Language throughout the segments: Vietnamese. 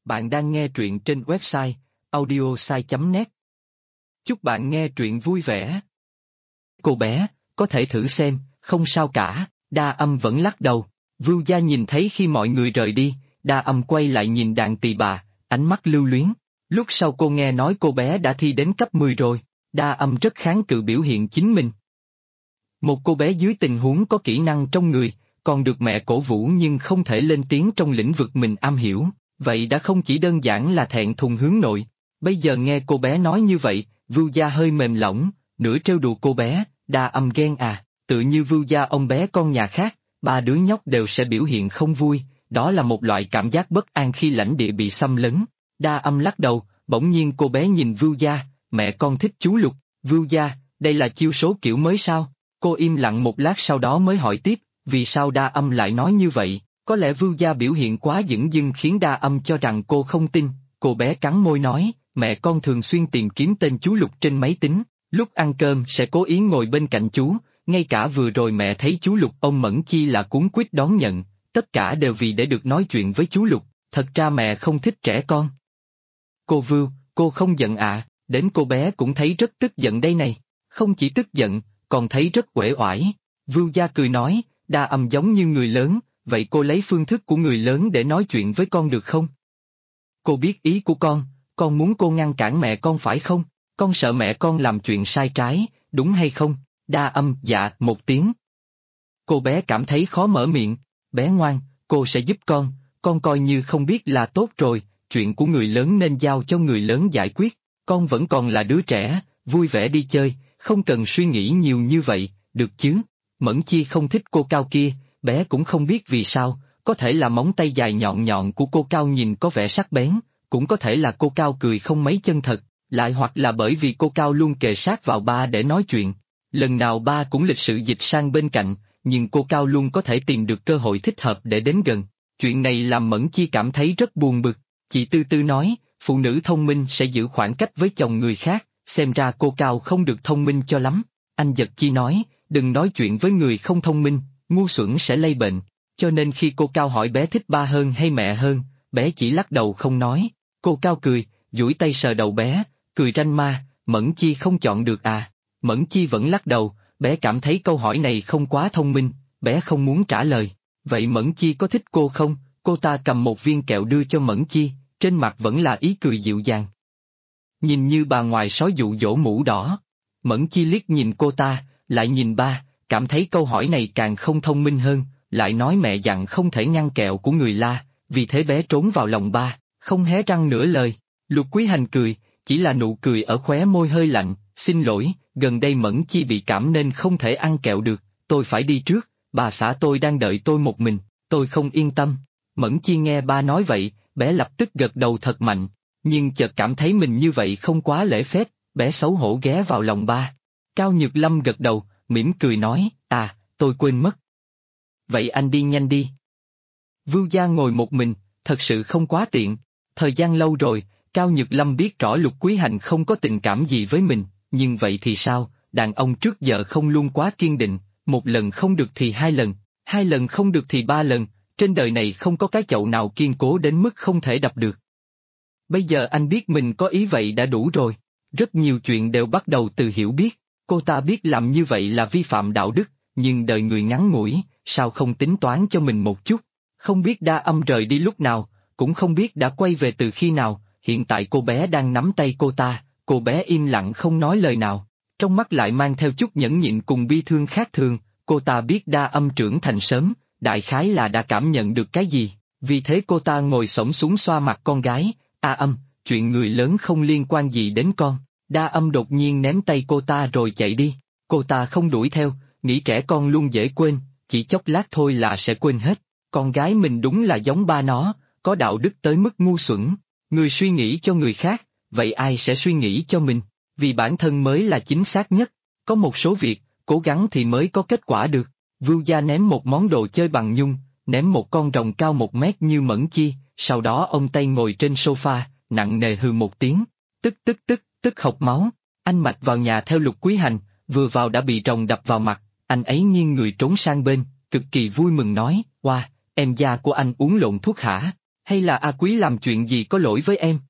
Bạn đang nghe truyện trên website audiosai.net. Chúc bạn nghe truyện vui vẻ. Cô bé, có thể thử xem, không sao cả. Đa Âm vẫn lắc đầu. Vưu Gia nhìn thấy khi mọi người rời đi, Đa Âm quay lại nhìn đàn tỳ bà, ánh mắt lưu luyến. Lúc sau cô nghe nói cô bé đã thi đến cấp 10 rồi, Đa Âm rất kháng cự biểu hiện chính mình. Một cô bé dưới tình huống có kỹ năng trong người, còn được mẹ cổ vũ nhưng không thể lên tiếng trong lĩnh vực mình am hiểu, vậy đã không chỉ đơn giản là thẹn thùng hướng nội. Bây giờ nghe cô bé nói như vậy, Vưu Gia hơi mềm lỏng, nửa trêu đùa cô bé, Đa Âm ghen à, tự như Vưu Gia ông bé con nhà khác, ba đứa nhóc đều sẽ biểu hiện không vui, đó là một loại cảm giác bất an khi lãnh địa bị xâm lấn. Đa Âm lắc đầu, bỗng nhiên cô bé nhìn Vưu Gia, mẹ con thích chú Lục. Vưu Gia, đây là chiêu số kiểu mới sao? Cô im lặng một lát sau đó mới hỏi tiếp, vì sao Đa Âm lại nói như vậy? Có lẽ Vưu Gia biểu hiện quá dửng dưng khiến Đa Âm cho rằng cô không tin. Cô bé cắn môi nói, mẹ con thường xuyên tìm kiếm tên chú Lục trên máy tính, lúc ăn cơm sẽ cố ý ngồi bên cạnh chú, ngay cả vừa rồi mẹ thấy chú Lục ông Mẫn Chi là cuống quýt đón nhận, tất cả đều vì để được nói chuyện với chú Lục, thật ra mẹ không thích trẻ con. Cô Vưu, cô không giận à, đến cô bé cũng thấy rất tức giận đây này, không chỉ tức giận, còn thấy rất uể oải. Vưu Gia cười nói, Đa Âm giống như người lớn, vậy cô lấy phương thức của người lớn để nói chuyện với con được không? Cô biết ý của con muốn cô ngăn cản mẹ con phải không? Con sợ mẹ con làm chuyện sai trái, đúng hay không? Đa Âm dạ một tiếng. Cô bé cảm thấy khó mở miệng, bé ngoan, cô sẽ giúp con coi như không biết là tốt rồi, chuyện của người lớn nên giao cho người lớn giải quyết, con vẫn còn là đứa trẻ, vui vẻ đi chơi, không cần suy nghĩ nhiều như vậy, được chứ? Mẫn Chi không thích cô Cao kia, bé cũng không biết vì sao, có thể là móng tay dài nhọn nhọn của cô Cao nhìn có vẻ sắc bén, cũng có thể là cô Cao cười không mấy chân thật, lại hoặc là bởi vì cô Cao luôn kề sát vào ba để nói chuyện. Lần nào ba cũng lịch sự dịch sang bên cạnh, nhưng cô Cao luôn có thể tìm được cơ hội thích hợp để đến gần. Chuyện này làm Mẫn Chi cảm thấy rất buồn bực. Chị Tư Tư nói, phụ nữ thông minh sẽ giữ khoảng cách với chồng người khác, xem ra cô Cao không được thông minh cho lắm. Anh Giật Chi nói, đừng nói chuyện với người không thông minh, ngu xuẩn sẽ lây bệnh. Cho nên khi cô Cao hỏi bé thích ba hơn hay mẹ hơn, bé chỉ lắc đầu không nói. Cô Cao cười, duỗi tay sờ đầu bé, cười ranh ma, Mẫn Chi không chọn được à? Mẫn Chi vẫn lắc đầu, bé cảm thấy câu hỏi này không quá thông minh, bé không muốn trả lời. Vậy Mẫn Chi có thích cô không? Cô ta cầm một viên kẹo đưa cho Mẫn Chi, trên mặt vẫn là ý cười dịu dàng. Nhìn như bà ngoài sói dụ dỗ mũ đỏ. Mẫn Chi liếc nhìn cô ta, lại nhìn ba, cảm thấy câu hỏi này càng không thông minh hơn, lại nói mẹ dặn không thể ngăn kẹo của người La, vì thế bé trốn vào lòng ba, không hé răng nửa lời. Lục Quý Hành cười, chỉ là nụ cười ở khóe môi hơi lạnh, xin lỗi, gần đây Mẫn Chi bị cảm nên không thể ăn kẹo được, tôi phải đi trước, bà xã tôi đang đợi tôi một mình, tôi không yên tâm. Mẫn Chi nghe ba nói vậy, bé lập tức gật đầu thật mạnh, nhưng chợt cảm thấy mình như vậy không quá lễ phép, bé xấu hổ ghé vào lòng ba. Cao Nhược Lâm gật đầu, mỉm cười nói, à, tôi quên mất. Vậy anh đi nhanh đi. Vưu Gia ngồi một mình, thật sự không quá tiện, thời gian lâu rồi, Cao Nhược Lâm biết rõ Lục Quý Hành không có tình cảm gì với mình, nhưng vậy thì sao, đàn ông trước giờ không luôn quá kiên định, một lần không được thì hai lần không được thì ba lần, trên đời này không có cái chậu nào kiên cố đến mức không thể đập được. Bây giờ anh biết mình có ý vậy đã đủ rồi, rất nhiều chuyện đều bắt đầu từ hiểu biết, cô ta biết làm như vậy là vi phạm đạo đức, nhưng đời người ngắn ngủi, sao không tính toán cho mình một chút, không biết Đa Âm rời đi lúc nào, cũng không biết đã quay về từ khi nào, hiện tại cô bé đang nắm tay cô bé im lặng không nói lời nào, trong mắt lại mang theo chút nhẫn nhịn cùng bi thương khác thường, cô ta biết Đa Âm trưởng thành sớm, đại khái là đã cảm nhận được cái gì, vì thế cô ta ngồi xổm xuống xoa mặt con gái, Âm, chuyện người lớn không liên quan gì đến con. Đa Âm đột nhiên ném tay cô ta rồi chạy đi, cô ta không đuổi theo, nghĩ trẻ con luôn dễ quên, chỉ chốc lát thôi là sẽ quên hết, con gái mình đúng là giống ba nó, có đạo đức tới mức ngu xuẩn, người suy nghĩ cho người khác, vậy ai sẽ suy nghĩ cho mình, vì bản thân mới là chính xác nhất, có một số việc, cố gắng thì mới có kết quả được. Vưu Gia ném một món đồ chơi bằng nhung, ném một con rồng cao 1 mét như Mẫn Chi, sau đó ông tay ngồi trên sofa, nặng nề hừ một tiếng, tức hộc máu, anh mạch vào nhà theo Lục Quý Hành, vừa vào đã bị rồng đập vào mặt, anh ấy nghiêng người trốn sang bên, cực kỳ vui mừng nói, wow, em da của anh uống lộn thuốc hả? Hay là A Quý làm chuyện gì có lỗi với em?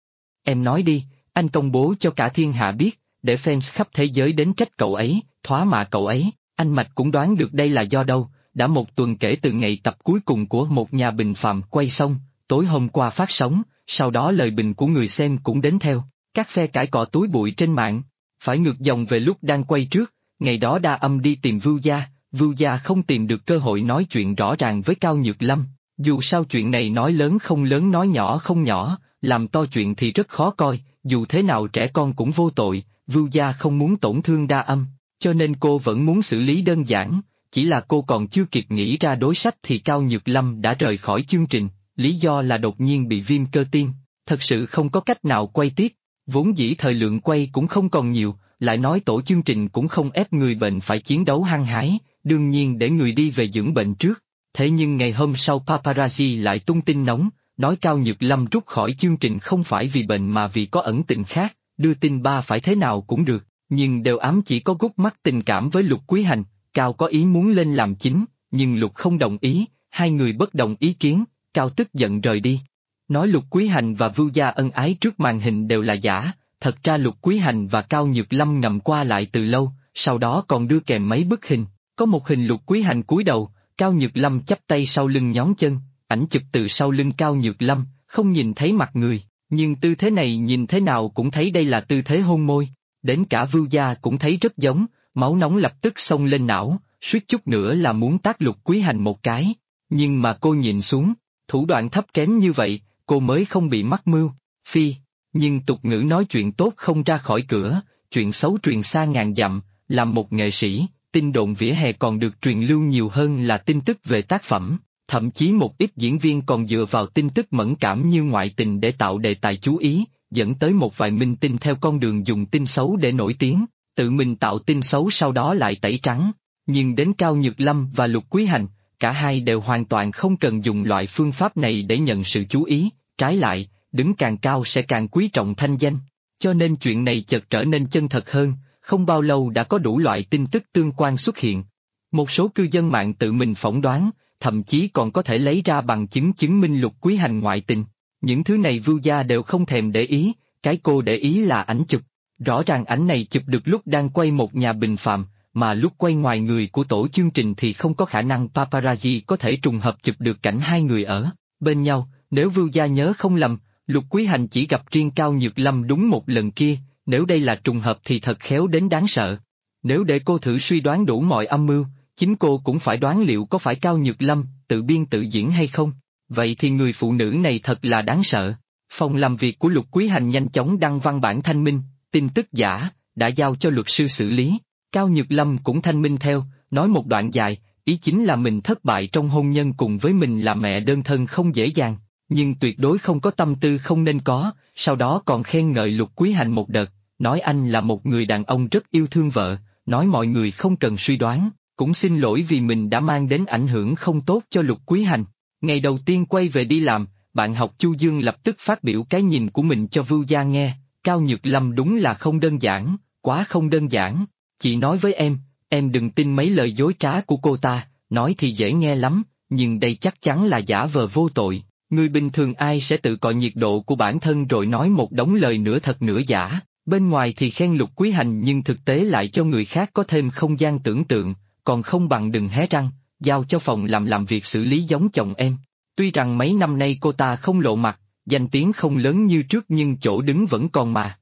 Em nói đi, anh công bố cho cả thiên hạ biết, để fans khắp thế giới đến trách cậu ấy, thoá mạ cậu ấy. Anh Mạch cũng đoán được đây là do đâu, đã một tuần kể từ ngày tập cuối cùng của Một Nhà Bình Phạm quay xong, tối hôm qua phát sóng, sau đó lời bình của người xem cũng đến theo, các phe cãi cọ túi bụi trên mạng. Phải ngược dòng về lúc đang quay trước, ngày đó Đa Âm đi tìm Vưu Gia không tìm được cơ hội nói chuyện rõ ràng với Cao Nhược Lâm. Dù sao chuyện này nói lớn không lớn nói nhỏ không nhỏ, làm to chuyện thì rất khó coi, dù thế nào trẻ con cũng vô tội, Vưu Gia không muốn tổn thương Đa Âm, cho nên cô vẫn muốn xử lý đơn giản, chỉ là cô còn chưa kịp nghĩ ra đối sách thì Cao Nhược Lâm đã rời khỏi chương trình, lý do là đột nhiên bị viêm cơ tim, thật sự không có cách nào quay tiếp, vốn dĩ thời lượng quay cũng không còn nhiều, lại nói tổ chương trình cũng không ép người bệnh phải chiến đấu hăng hái, đương nhiên để người đi về dưỡng bệnh trước. Thế nhưng ngày hôm sau paparazzi lại tung tin nóng, nói Cao Nhược Lâm rút khỏi chương trình không phải vì bệnh mà vì có ẩn tình khác, đưa tin ba phải thế nào cũng được, nhưng đều ám chỉ có gút mắt tình cảm với Lục Quý Hành, Cao có ý muốn lên làm chính, nhưng Lục không đồng ý, hai người bất đồng ý kiến, Cao tức giận rời đi. Nói Lục Quý Hành và Vưu Gia ân ái trước màn hình đều là giả, thật ra Lục Quý Hành và Cao Nhược Lâm ngầm qua lại từ lâu, sau đó còn đưa kèm mấy bức hình, có một hình Lục Quý Hành cúi đầu, Cao Nhược Lâm chắp tay sau lưng nhón chân, ảnh chụp từ sau lưng Cao Nhược Lâm, không nhìn thấy mặt người, nhưng tư thế này nhìn thế nào cũng thấy đây là tư thế hôn môi, đến cả Vưu Gia cũng thấy rất giống, máu nóng lập tức xông lên não, suýt chút nữa là muốn tát Lục Quý Hành một cái, nhưng mà cô nhìn xuống, thủ đoạn thấp kém như vậy, cô mới không bị mắc mưu, phi, nhưng tục ngữ nói chuyện tốt không ra khỏi cửa, chuyện xấu truyền xa ngàn dặm, làm một nghệ sĩ. Tin đồn vỉa hè còn được truyền lưu nhiều hơn là tin tức về tác phẩm, thậm chí một ít diễn viên còn dựa vào tin tức mẫn cảm như ngoại tình để tạo đề tài chú ý, dẫn tới một vài minh tinh theo con đường dùng tin xấu để nổi tiếng, tự mình tạo tin xấu sau đó lại tẩy trắng. Nhưng đến Cao Nhược Lâm và Lục Quý Hành, cả hai đều hoàn toàn không cần dùng loại phương pháp này để nhận sự chú ý, trái lại, đứng càng cao sẽ càng quý trọng thanh danh. Cho nên chuyện này chợt trở nên chân thật hơn. Không bao lâu đã có đủ loại tin tức tương quan xuất hiện. Một số cư dân mạng tự mình phỏng đoán, thậm chí còn có thể lấy ra bằng chứng chứng minh Lục Quý Hành ngoại tình. Những thứ này Vưu Gia đều không thèm để ý, cái cô để ý là ảnh chụp. Rõ ràng ảnh này chụp được lúc đang quay Một Nhà Bình Phạm, mà lúc quay ngoài người của tổ chương trình thì không có khả năng paparazzi có thể trùng hợp chụp được cảnh hai người ở bên nhau. Nếu Vưu Gia nhớ không lầm, Lục Quý Hành chỉ gặp riêng Cao Nhược Lâm đúng một lần kia. Nếu đây là trùng hợp thì thật khéo đến đáng sợ. Nếu để cô thử suy đoán đủ mọi âm mưu, chính cô cũng phải đoán liệu có phải Cao Nhược Lâm tự biên tự diễn hay không. Vậy thì người phụ nữ này thật là đáng sợ. Phòng làm việc của Lục Quý Hành nhanh chóng đăng văn bản thanh minh, tin tức giả, đã giao cho luật sư xử lý. Cao Nhược Lâm cũng thanh minh theo, nói một đoạn dài, ý chính là mình thất bại trong hôn nhân cùng với mình là mẹ đơn thân không dễ dàng, nhưng tuyệt đối không có tâm tư không nên có, sau đó còn khen ngợi Lục Quý Hành một đợt. Nói anh là một người đàn ông rất yêu thương vợ, nói mọi người không cần suy đoán, cũng xin lỗi vì mình đã mang đến ảnh hưởng không tốt cho Lục Quý Hành. Ngày đầu tiên quay về đi làm, bạn học Chu Dương lập tức phát biểu cái nhìn của mình cho Vưu Gia nghe, Cao Nhược Lâm đúng là không đơn giản, quá không đơn giản, chị nói với em đừng tin mấy lời dối trá của cô ta, nói thì dễ nghe lắm, nhưng đây chắc chắn là giả vờ vô tội, người bình thường ai sẽ tự cọ nhiệt độ của bản thân rồi nói một đống lời nửa thật nửa giả. Bên ngoài thì khen Lục Quý Hành nhưng thực tế lại cho người khác có thêm không gian tưởng tượng, còn không bằng đừng hé răng, giao cho phòng làm việc xử lý giống chồng em. Tuy rằng mấy năm nay cô ta không lộ mặt, danh tiếng không lớn như trước nhưng chỗ đứng vẫn còn mà.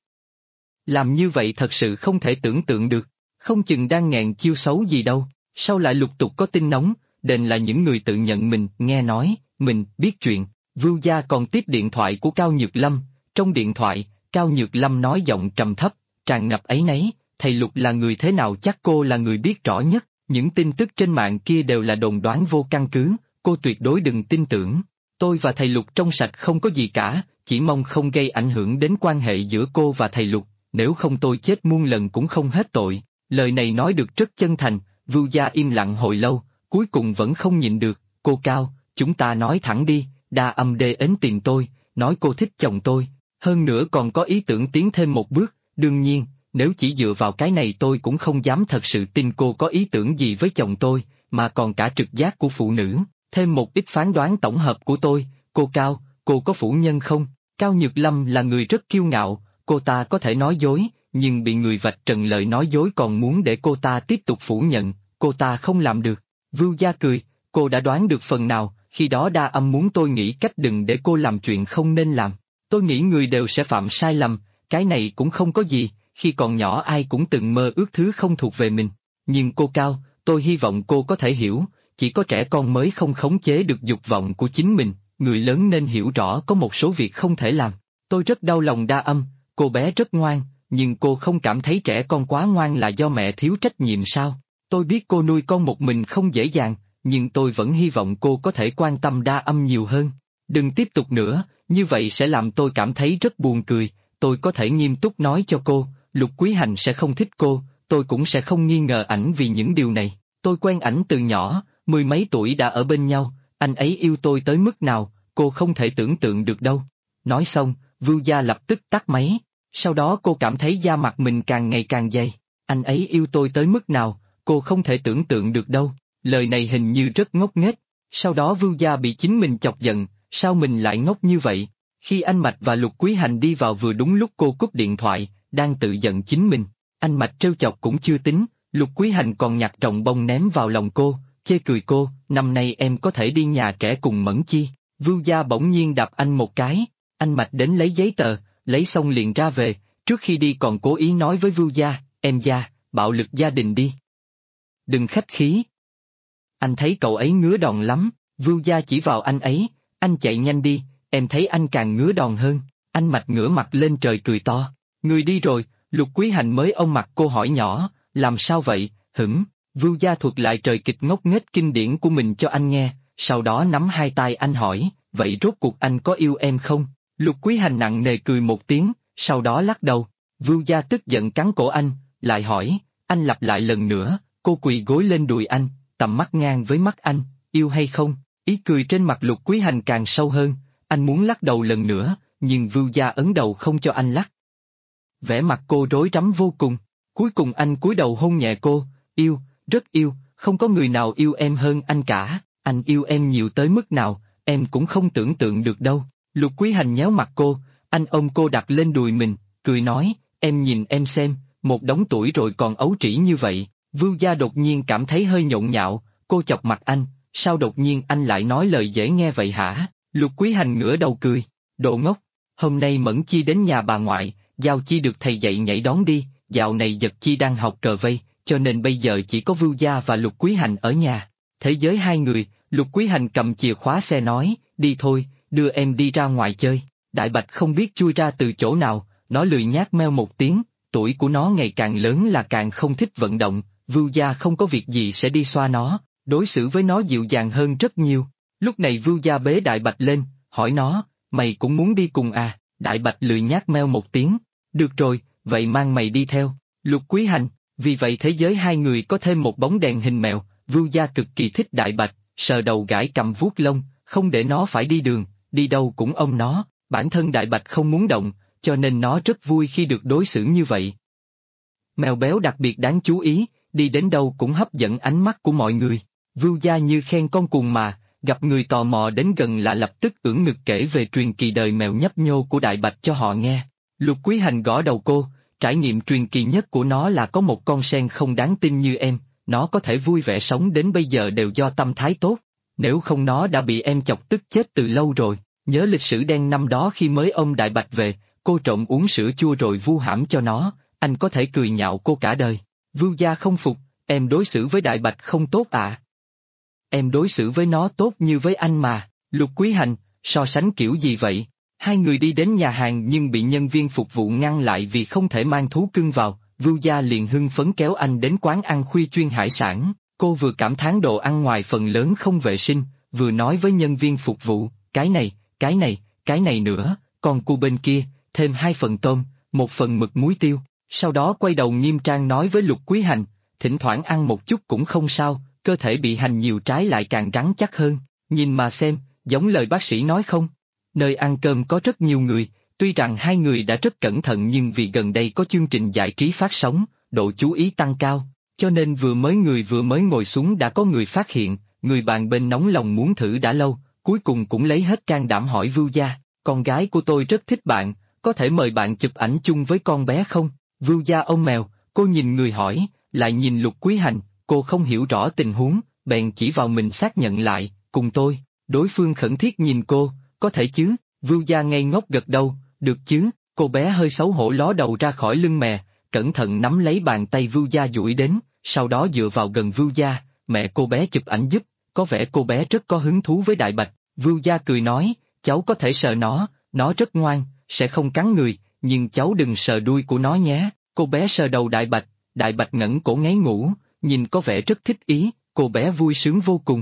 Làm như vậy thật sự không thể tưởng tượng được, không chừng đang nghẹn chiêu xấu gì đâu, sau lại lục tục có tin nóng, đền là những người tự nhận mình nghe nói, mình biết chuyện. Vưu Gia còn tiếp điện thoại của Cao Nhược Lâm, trong điện thoại, Cao Nhược Lâm nói giọng trầm thấp, tràn ngập áy náy, thầy Lục là người thế nào chắc cô là người biết rõ nhất, những tin tức trên mạng kia đều là đồn đoán vô căn cứ, cô tuyệt đối đừng tin tưởng. Tôi và thầy Lục trong sạch không có gì cả, chỉ mong không gây ảnh hưởng đến quan hệ giữa cô và thầy Lục, nếu không tôi chết muôn lần cũng không hết tội. Lời này nói được rất chân thành, Vưu Gia im lặng hồi lâu, cuối cùng vẫn không nhịn được, cô Cao, chúng ta nói thẳng đi, Đa Âm đê ến tìm tôi, nói cô thích chồng tôi, hơn nữa còn có ý tưởng tiến thêm một bước, đương nhiên, nếu chỉ dựa vào cái này tôi cũng không dám thật sự tin cô có ý tưởng gì với chồng tôi, mà còn cả trực giác của phụ nữ, thêm một ít phán đoán tổng hợp của tôi, cô Cao, cô có phủ nhân không? Cao Nhược Lâm là người rất kiêu ngạo, cô ta có thể nói dối, nhưng bị người vạch trần lời nói dối còn muốn để cô ta tiếp tục phủ nhận, cô ta không làm được. Vưu Gia cười, cô đã đoán được phần nào, khi đó Đa Âm muốn tôi nghĩ cách đừng để cô làm chuyện không nên làm. Tôi nghĩ người đều sẽ phạm sai lầm, cái này cũng không có gì, khi còn nhỏ ai cũng từng mơ ước thứ không thuộc về mình. Nhưng cô Cao, tôi hy vọng cô có thể hiểu, chỉ có trẻ con mới không khống chế được dục vọng của chính mình, người lớn nên hiểu rõ có một số việc không thể làm. Tôi rất đau lòng Đa Âm, cô bé rất ngoan, nhưng cô không cảm thấy trẻ con quá ngoan là do mẹ thiếu trách nhiệm sao? Tôi biết cô nuôi con một mình không dễ dàng, nhưng tôi vẫn hy vọng cô có thể quan tâm Đa Âm nhiều hơn. Đừng tiếp tục nữa, như vậy sẽ làm tôi cảm thấy rất buồn cười, tôi có thể nghiêm túc nói cho cô, Lục Quý Hành sẽ không thích cô, tôi cũng sẽ không nghi ngờ ảnh vì những điều này. Tôi quen ảnh từ nhỏ, 10 mấy tuổi đã ở bên nhau, anh ấy yêu tôi tới mức nào, cô không thể tưởng tượng được đâu. Nói xong, Vưu Gia lập tức tắt máy, sau đó cô cảm thấy da mặt mình càng ngày càng dày. Anh ấy yêu tôi tới mức nào, cô không thể tưởng tượng được đâu. Lời này hình như rất ngốc nghếch. Sau đó Vưu Gia bị chính mình chọc giận, sao mình lại ngốc như vậy? Khi anh Mạch và Lục Quý Hành đi vào vừa đúng lúc cô cúp điện thoại, đang tự giận chính mình. Anh Mạch trêu chọc cũng chưa tính, Lục Quý Hành còn nhặt trồng bông ném vào lòng cô, chê cười cô, năm nay em có thể đi nhà trẻ cùng Mẫn Chi. Vưu Gia bỗng nhiên đạp anh một cái, anh Mạch đến lấy giấy tờ, lấy xong liền ra về, trước khi đi còn cố ý nói với Vưu Gia, em Gia, bạo lực gia đình đi. Đừng khách khí. Anh thấy cậu ấy ngứa đòn lắm, Vưu Gia chỉ vào anh ấy, anh chạy nhanh đi, em thấy anh càng ngứa đòn hơn. Anh Mạch ngửa mặt lên trời cười to, người đi rồi, Lục Quý Hành mới ôm mặt cô hỏi nhỏ, làm sao vậy, Vưu Gia thuật lại trời kịch ngốc nghếch kinh điển của mình cho anh nghe, sau đó nắm hai tay anh hỏi, vậy rốt cuộc anh có yêu em không? Lục Quý Hành nặng nề cười một tiếng, sau đó lắc đầu. Vưu Gia tức giận cắn cổ anh, lại hỏi, anh lặp lại lần nữa, cô quỳ gối lên đùi anh, tầm mắt ngang với mắt anh, yêu hay không? Ý cười trên mặt Lục Quý Hành càng sâu hơn, anh muốn lắc đầu lần nữa, nhưng Vưu Gia ấn đầu không cho anh lắc. Vẻ mặt cô rối rắm vô cùng, cuối cùng anh cúi đầu hôn nhẹ cô, yêu, rất yêu, không có người nào yêu em hơn anh cả, anh yêu em nhiều tới mức nào, em cũng không tưởng tượng được đâu. Lục Quý Hành nhéo mặt cô, anh ôm cô đặt lên đùi mình, cười nói, em nhìn em xem, một đống tuổi rồi còn ấu trĩ như vậy. Vưu Gia đột nhiên cảm thấy hơi nhộn nhạo, cô chọc mặt anh, sao đột nhiên anh lại nói lời dễ nghe vậy hả? Lục Quý Hành ngửa đầu cười, đồ ngốc, hôm nay Mẫn Chi đến nhà bà ngoại, Giao Chi được thầy dạy nhảy đón đi, dạo này Giật Chi đang học cờ vây, cho nên bây giờ chỉ có Vưu Gia và Lục Quý Hành ở nhà. Thế giới hai người, Lục Quý Hành cầm chìa khóa xe nói, đi thôi, đưa em đi ra ngoài chơi. Đại Bạch không biết chui ra từ chỗ nào, nó lười nhác meo một tiếng, tuổi của nó ngày càng lớn là càng không thích vận động, Vưu Gia không có việc gì sẽ đi xoa nó, đối xử với nó dịu dàng hơn rất nhiều. Lúc này Vưu Gia bế Đại Bạch lên, hỏi nó, mày cũng muốn đi cùng à? Đại Bạch lười nhác meo một tiếng, được rồi, vậy mang mày đi theo. Lục Quý Hành, vì vậy thế giới hai người có thêm một bóng đèn hình mèo, Vưu Gia cực kỳ thích Đại Bạch, sờ đầu gãi cầm vuốt lông, không để nó phải đi đường, đi đâu cũng ôm nó, bản thân Đại Bạch không muốn động, cho nên nó rất vui khi được đối xử như vậy. Mèo béo đặc biệt đáng chú ý, đi đến đâu cũng hấp dẫn ánh mắt của mọi người. Vưu Gia như khen con cuồng mà, gặp người tò mò đến gần là lập tức ưỡn ngực kể về truyền kỳ đời mèo nhấp nhô của Đại Bạch cho họ nghe. Lục Quý Hành gõ đầu cô, trải nghiệm truyền kỳ nhất của nó là có một con sen không đáng tin như em, nó có thể vui vẻ sống đến bây giờ đều do tâm thái tốt, nếu không nó đã bị em chọc tức chết từ lâu rồi. Nhớ lịch sử đen năm đó khi mới ôm Đại Bạch về, cô trộm uống sữa chua rồi vu hãm cho nó, anh có thể cười nhạo cô cả đời. Vưu Gia không phục, em đối xử với Đại Bạch không tốt à? Em đối xử với nó tốt như với anh mà. Lục Quý Hành, so sánh kiểu gì vậy? Hai người đi đến nhà hàng nhưng bị nhân viên phục vụ ngăn lại vì không thể mang thú cưng vào, Vưu Gia liền hưng phấn kéo anh đến quán ăn khuya chuyên hải sản, cô vừa cảm thán đồ ăn ngoài phần lớn không vệ sinh, vừa nói với nhân viên phục vụ, cái này nữa, còn cu bên kia, thêm 2 phần tôm, 1 phần mực muối tiêu, sau đó quay đầu nghiêm trang nói với Lục Quý Hành, thỉnh thoảng ăn một chút cũng không sao, cơ thể bị hành nhiều trái lại càng rắn chắc hơn, nhìn mà xem, giống lời bác sĩ nói không? Nơi ăn cơm có rất nhiều người, tuy rằng hai người đã rất cẩn thận nhưng vì gần đây có chương trình giải trí phát sóng, độ chú ý tăng cao, cho nên vừa mới ngồi xuống đã có người phát hiện, người bàn bên nóng lòng muốn thử đã lâu, cuối cùng cũng lấy hết can đảm hỏi Vưu Gia, con gái của tôi rất thích bạn, có thể mời bạn chụp ảnh chung với con bé không? Vưu Gia ôm mèo, cô nhìn người hỏi, lại nhìn Lục Quý Hành, cô không hiểu rõ tình huống, bèn chỉ vào mình xác nhận lại, cùng tôi. Đối phương khẩn thiết nhìn cô, có thể chứ? Vưu Gia ngây ngốc gật đầu, được chứ? Cô bé hơi xấu hổ ló đầu ra khỏi lưng mè, cẩn thận nắm lấy bàn tay Vưu Gia duỗi đến, sau đó dựa vào gần Vưu Gia, mẹ cô bé chụp ảnh giúp, có vẻ cô bé rất có hứng thú với Đại Bạch. Vưu Gia cười nói, cháu có thể sờ nó rất ngoan, sẽ không cắn người, nhưng cháu đừng sờ đuôi của nó nhé. Cô bé sờ đầu Đại Bạch ngẩng cổ ngáy ngủ, nhìn có vẻ rất thích ý, cô bé vui sướng vô cùng.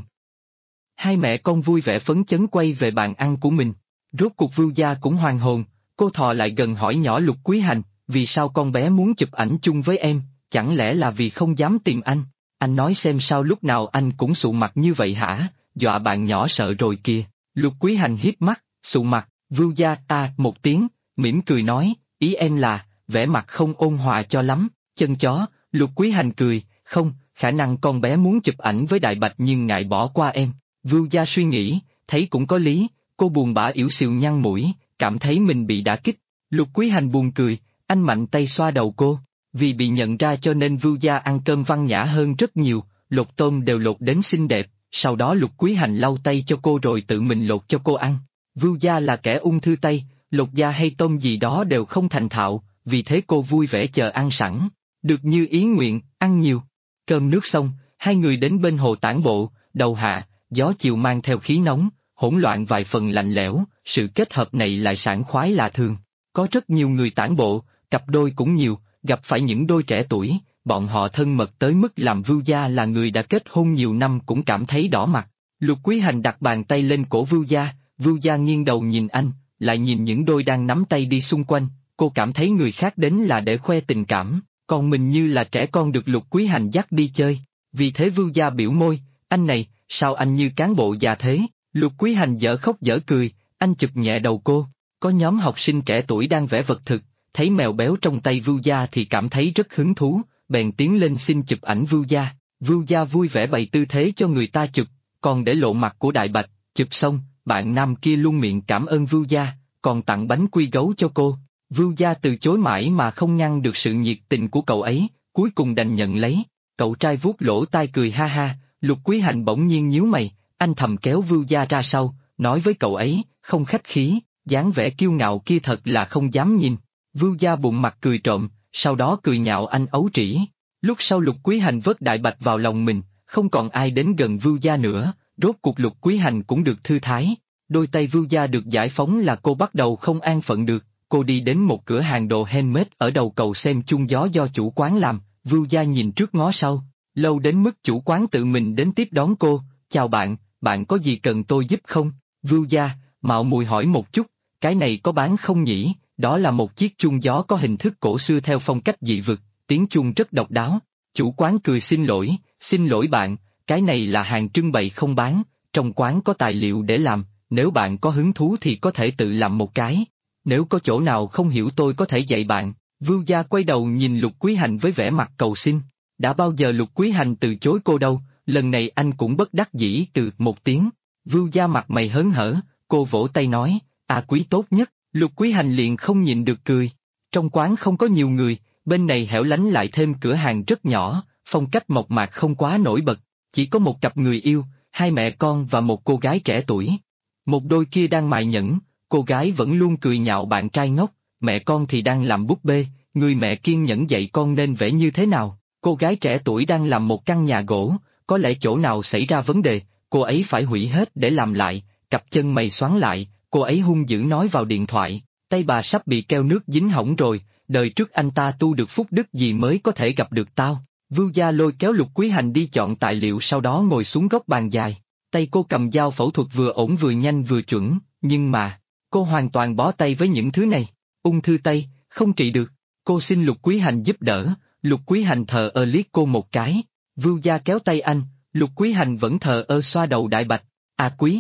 Hai mẹ con vui vẻ phấn chấn quay về bàn ăn của mình. Rốt cuộc Vưu Gia cũng hoàn hồn, cô thò lại gần hỏi nhỏ Lục Quý Hành, vì sao con bé muốn chụp ảnh chung với em, chẳng lẽ là vì không dám tìm anh? Anh nói xem sao lúc nào anh cũng sụ mặt như vậy hả, dọa bạn nhỏ sợ rồi kìa. Lục Quý Hành híp mắt, sụ mặt, Vưu Gia một tiếng, mỉm cười nói, ý em là, vẻ mặt không ôn hòa cho lắm, chân chó. Lục Quý Hành cười, không, khả năng con bé muốn chụp ảnh với Đại Bạch nhưng ngại bỏ qua em. Vưu Gia suy nghĩ, thấy cũng có lý, cô buồn bã yểu xìu nhăn mũi, cảm thấy mình bị đả kích. Lục Quý Hành buồn cười, anh mạnh tay xoa đầu cô, vì bị nhận ra cho nên Vưu Gia ăn cơm văn nhã hơn rất nhiều, lột tôm đều lột đến xinh đẹp, sau đó Lục Quý Hành lau tay cho cô rồi tự mình lột cho cô ăn. Vưu Gia là kẻ ung thư tay, lột da hay tôm gì đó đều không thành thạo, vì thế cô vui vẻ chờ ăn sẵn, được như ý nguyện, ăn nhiều. Cơm nước xong, hai người đến bên hồ tản bộ, đầu hạ, gió chiều mang theo khí nóng, hỗn loạn vài phần lạnh lẽo, sự kết hợp này lại sảng khoái lạ thường. Có rất nhiều người tản bộ, cặp đôi cũng nhiều, gặp phải những đôi trẻ tuổi, bọn họ thân mật tới mức làm Vưu Gia là người đã kết hôn nhiều năm cũng cảm thấy đỏ mặt. Lục Quý Hành đặt bàn tay lên cổ Vưu Gia nghiêng đầu nhìn anh, lại nhìn những đôi đang nắm tay đi xung quanh, cô cảm thấy người khác đến là để khoe tình cảm, còn mình như là trẻ con được Lục Quý Hành dắt đi chơi. Vì thế Vưu Gia biểu môi, anh này, sao anh như cán bộ già thế? Lục Quý Hành dở khóc dở cười, anh chụp nhẹ đầu cô. Có nhóm học sinh trẻ tuổi đang vẽ vật thực, thấy mèo béo trong tay Vưu Gia thì cảm thấy rất hứng thú, bèn tiến lên xin chụp ảnh Vưu Gia. Vưu Gia vui vẻ bày tư thế cho người ta chụp, còn để lộ mặt của Đại Bạch. Chụp xong, bạn nam kia luôn miệng cảm ơn Vưu Gia, còn tặng bánh quy gấu cho cô. Vưu Gia từ chối mãi mà không ngăn được sự nhiệt tình của cậu ấy, cuối cùng đành nhận lấy. Cậu trai vuốt lỗ tai cười ha ha. Lục Quý Hành bỗng nhiên nhíu mày, anh thầm kéo Vưu Gia ra sau, nói với cậu ấy, không khách khí, dáng vẻ kiêu ngạo kia thật là không dám nhìn. Vưu Gia bụng mặt cười trộm, sau đó cười nhạo anh ấu trĩ. Lúc sau Lục Quý Hành vớt Đại Bạch vào lòng mình, không còn ai đến gần Vưu Gia nữa, rốt cuộc Lục Quý Hành cũng được thư thái. Đôi tay Vưu Gia được giải phóng là cô bắt đầu không an phận được, cô đi đến một cửa hàng đồ handmade ở đầu cầu xem chuông gió do chủ quán làm. Vưu Gia nhìn trước ngó sau, lâu đến mức chủ quán tự mình đến tiếp đón cô, chào bạn có gì cần tôi giúp không? Vưu Gia, mạo muội hỏi một chút, cái này có bán không nhỉ? Đó là một chiếc chuông gió có hình thức cổ xưa theo phong cách dị vực, tiếng chuông rất độc đáo. Chủ quán cười xin lỗi bạn, cái này là hàng trưng bày không bán, trong quán có tài liệu để làm, nếu bạn có hứng thú thì có thể tự làm một cái. Nếu có chỗ nào không hiểu tôi có thể dạy bạn. Vưu Gia quay đầu nhìn Lục Quý Hành với vẻ mặt cầu xin. Đã bao giờ Lục Quý Hành từ chối cô đâu, lần này anh cũng bất đắc dĩ từ một tiếng. Vưu Gia mặt mày hớn hở, cô vỗ tay nói, Quý tốt nhất. Lục Quý Hành liền không nhịn được cười. Trong quán không có nhiều người, bên này hẻo lánh lại thêm cửa hàng rất nhỏ, phong cách mộc mạc không quá nổi bật, chỉ có một cặp người yêu, hai mẹ con và một cô gái trẻ tuổi. Một đôi kia đang mài nhẫn, cô gái vẫn luôn cười nhạo bạn trai ngốc, mẹ con thì đang làm búp bê, người mẹ kiên nhẫn dạy con nên vẽ như thế nào. Cô gái trẻ tuổi đang làm một căn nhà gỗ, có lẽ chỗ nào xảy ra vấn đề, cô ấy phải hủy hết để làm lại, cặp chân mày xoắn lại, cô ấy hung dữ nói vào điện thoại, tay bà sắp bị keo nước dính hỏng rồi, đời trước anh ta tu được phúc đức gì mới có thể gặp được tao. Vưu Gia lôi kéo Lục Quý Hành đi chọn tài liệu sau đó ngồi xuống góc bàn dài, tay cô cầm dao phẫu thuật vừa ổn vừa nhanh vừa chuẩn, nhưng mà, cô hoàn toàn bó tay với những thứ này, ung thư tay, không trị được, cô xin Lục Quý Hành giúp đỡ. Lục Quý Hành thờ ơ liếc cô một cái, Vưu Gia kéo tay anh, Lục Quý Hành vẫn thờ ơ xoa đầu Đại Bạch, Quý.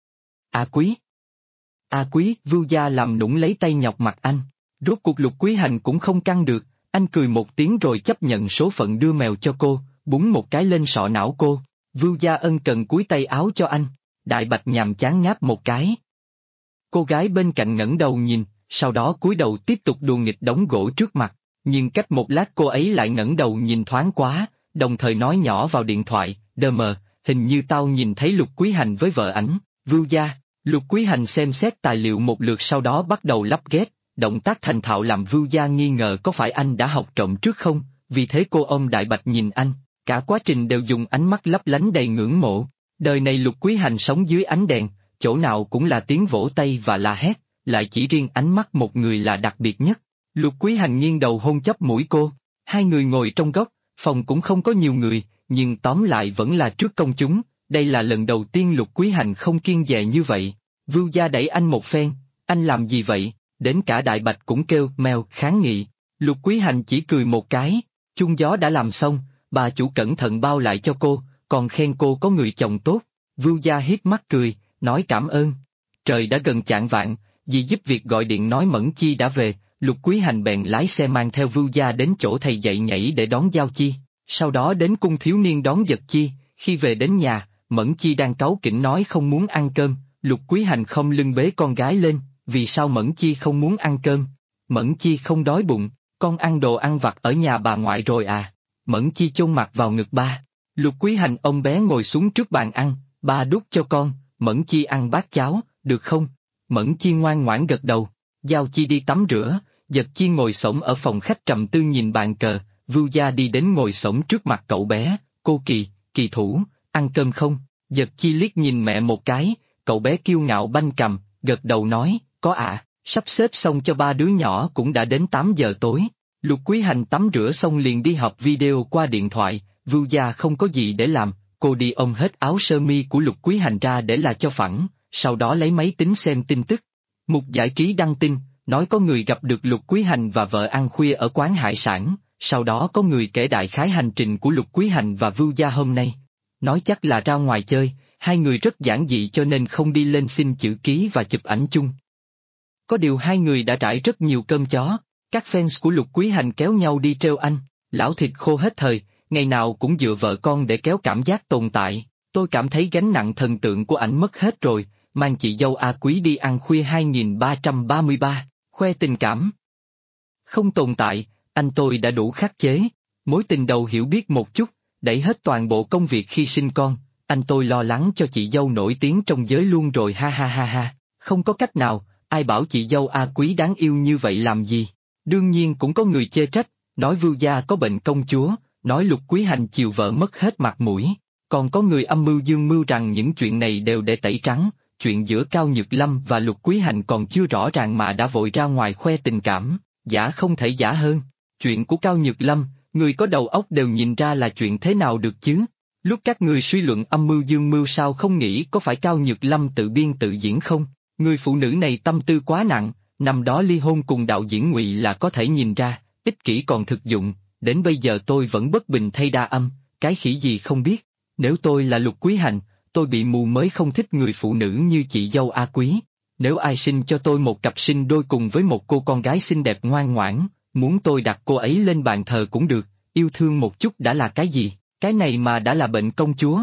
Vưu Gia làm nũng lấy tay nhọc mặt anh, rốt cuộc Lục Quý Hành cũng không căng được, anh cười một tiếng rồi chấp nhận số phận đưa mèo cho cô, búng một cái lên sọ não cô, Vưu Gia ân cần cúi tay áo cho anh, Đại Bạch nhàm chán ngáp một cái. Cô gái bên cạnh ngẩng đầu nhìn, sau đó cúi đầu tiếp tục đùa nghịch đống gỗ trước mặt, nhưng cách một lát cô ấy lại ngẩng đầu nhìn thoáng quá, đồng thời nói nhỏ vào điện thoại, đờ mờ, hình như tao nhìn thấy Lục Quý Hành với vợ ảnh, Vưu gia. Lục Quý Hành xem xét tài liệu một lượt sau đó bắt đầu lắp ghép, động tác thành thạo làm Vưu gia nghi ngờ có phải anh đã học trộm trước không, vì thế cô ôm Đại Bạch nhìn anh, cả quá trình đều dùng ánh mắt lấp lánh đầy ngưỡng mộ. Đời này Lục Quý Hành sống dưới ánh đèn, chỗ nào cũng là tiếng vỗ tay và la hét, lại chỉ riêng ánh mắt một người là đặc biệt nhất. Lục Quý Hành nghiêng đầu hôn chóp mũi cô, hai người ngồi trong góc, phòng cũng không có nhiều người, nhưng tóm lại vẫn là trước công chúng, đây là lần đầu tiên Lục Quý Hành không kiêng dè như vậy. Vưu gia đẩy anh một phen, anh làm gì vậy, đến cả Đại Bạch cũng kêu mèo kháng nghị. Lục Quý Hành chỉ cười một cái, chung gió đã làm xong, bà chủ cẩn thận bao lại cho cô, còn khen cô có người chồng tốt. Vưu gia hiếp mắt cười, nói cảm ơn. Trời đã gần chạng vạng, dì giúp việc gọi điện nói Mẫn Chi đã về, Lục Quý Hành bèn lái xe mang theo Vưu gia đến chỗ thầy dạy nhảy để đón Giao Chi, sau đó đến cung thiếu niên đón Dật Chi. Khi về đến nhà, Mẫn Chi đang cáu kỉnh nói không muốn ăn cơm, Lục Quý Hành không lưng bế con gái lên, vì sao Mẫn Chi không muốn ăn cơm? Mẫn Chi không đói bụng, con ăn đồ ăn vặt ở nhà bà ngoại rồi à? Mẫn Chi chôn mặt vào ngực ba. Lục Quý Hành ôm bé ngồi xuống trước bàn ăn, ba đút cho con, Mẫn Chi ăn bát cháo, được không? Mẫn Chi ngoan ngoãn gật đầu. Giao Chi đi tắm rửa, Dật Chi ngồi xổm ở phòng khách trầm tư nhìn bàn cờ, Vưu gia đi đến ngồi xổm trước mặt cậu bé, cô Kỳ, Kỳ thủ, ăn cơm không? Dật Chi liếc nhìn mẹ một cái, cậu bé kiêu ngạo banh cằm, gật đầu nói, có ạ, sắp xếp xong cho ba đứa nhỏ cũng đã đến 8 giờ tối. Lục Quý Hành tắm rửa xong liền đi họp video qua điện thoại, Vưu gia không có gì để làm, cô đi ôm hết áo sơ mi của Lục Quý Hành ra để là cho phẳng, sau đó lấy máy tính xem tin tức. Mục giải trí đăng tin, nói có người gặp được Lục Quý Hành và vợ ăn khuya ở quán hải sản, sau đó có người kể đại khái hành trình của Lục Quý Hành và Vưu gia hôm nay. Nói chắc là ra ngoài chơi, hai người rất giản dị cho nên không đi lên xin chữ ký và chụp ảnh chung. Có điều hai người đã trải rất nhiều cơm chó, các fans của Lục Quý Hành kéo nhau đi treo anh, lão thịt khô hết thời, ngày nào cũng dựa vợ con để kéo cảm giác tồn tại, tôi cảm thấy gánh nặng thần tượng của ảnh mất hết rồi, mang chị dâu A Quý đi ăn khuya 2333, khoe tình cảm. Không tồn tại, anh tôi đã đủ khắc chế, mối tình đầu hiểu biết một chút, đẩy hết toàn bộ công việc khi sinh con, anh tôi lo lắng cho chị dâu nổi tiếng trong giới luôn rồi ha ha ha ha, không có cách nào, ai bảo chị dâu A Quý đáng yêu như vậy làm gì, đương nhiên cũng có người chê trách, nói Vưu gia có bệnh công chúa, nói Lục Quý Hành chiều vợ mất hết mặt mũi, còn có người âm mưu dương mưu rằng những chuyện này đều để tẩy trắng, chuyện giữa Cao Nhược Lâm và Lục Quý Hành còn chưa rõ ràng mà đã vội ra ngoài khoe tình cảm, giả không thể giả hơn, chuyện của Cao Nhược Lâm, người có đầu óc đều nhìn ra là chuyện thế nào được chứ. Lúc các người suy luận âm mưu dương mưu sao không nghĩ có phải Cao Nhược Lâm tự biên tự diễn không? Người phụ nữ này tâm tư quá nặng, năm đó ly hôn cùng đạo diễn Ngụy là có thể nhìn ra, ích kỷ còn thực dụng, đến bây giờ tôi vẫn bất bình thay đa âm, cái khỉ gì không biết. Nếu tôi là Lục Quý Hành, tôi bị mù mới không thích người phụ nữ như chị dâu A Quý. Nếu ai sinh cho tôi một cặp sinh đôi cùng với một cô con gái xinh đẹp ngoan ngoãn, muốn tôi đặt cô ấy lên bàn thờ cũng được, yêu thương một chút đã là cái gì? Cái này mà đã là bệnh công chúa.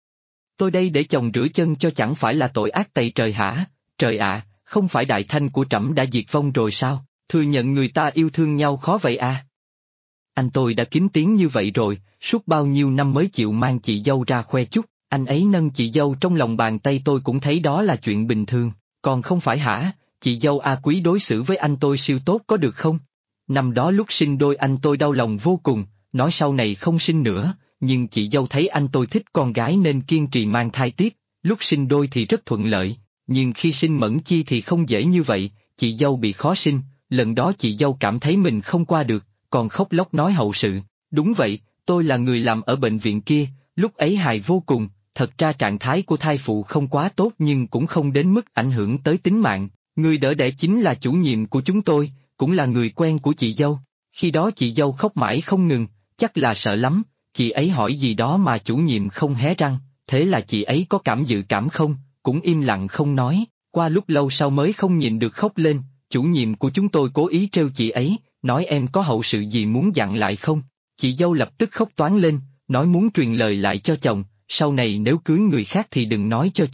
Tôi đây để chồng rửa chân cho chẳng phải là tội ác tày trời hả? Trời ạ, không phải đại thanh của trẫm đã diệt vong rồi sao? Thừa nhận người ta yêu thương nhau khó vậy à? Anh tôi đã kín tiếng như vậy rồi, suốt bao nhiêu năm mới chịu mang chị dâu ra khoe chút, anh ấy nâng chị dâu trong lòng bàn tay tôi cũng thấy đó là chuyện bình thường, còn không phải hả? Chị dâu A Quý đối xử với anh tôi siêu tốt có được không? Năm đó lúc sinh đôi anh tôi đau lòng vô cùng, nói sau này không sinh nữa. Nhưng chị dâu thấy anh tôi thích con gái nên kiên trì mang thai tiếp, lúc sinh đôi thì rất thuận lợi, nhưng khi sinh Mẫn Chi thì không dễ như vậy, chị dâu bị khó sinh, lần đó chị dâu cảm thấy mình không qua được, còn khóc lóc nói hậu sự, đúng vậy, tôi là người làm ở bệnh viện kia, lúc ấy hài vô cùng, thật ra trạng thái của thai phụ không quá tốt nhưng cũng không đến mức ảnh hưởng tới tính mạng, người đỡ đẻ chính là chủ nhiệm của chúng tôi, cũng là người quen của chị dâu, khi đó chị dâu khóc mãi không ngừng, chắc là sợ lắm. Chị ấy hỏi gì đó mà chủ nhiệm không hé răng, thế là chị ấy có cảm dự cảm không, cũng im lặng không nói, qua lúc lâu sau mới không nhịn được khóc lên, chủ nhiệm của chúng tôi cố ý trêu chị ấy, nói em có hậu sự gì muốn dặn lại không, chị dâu lập tức khóc toáng lên, nói muốn truyền lời lại cho chồng, sau này nếu cưới người khác thì đừng nói cho chị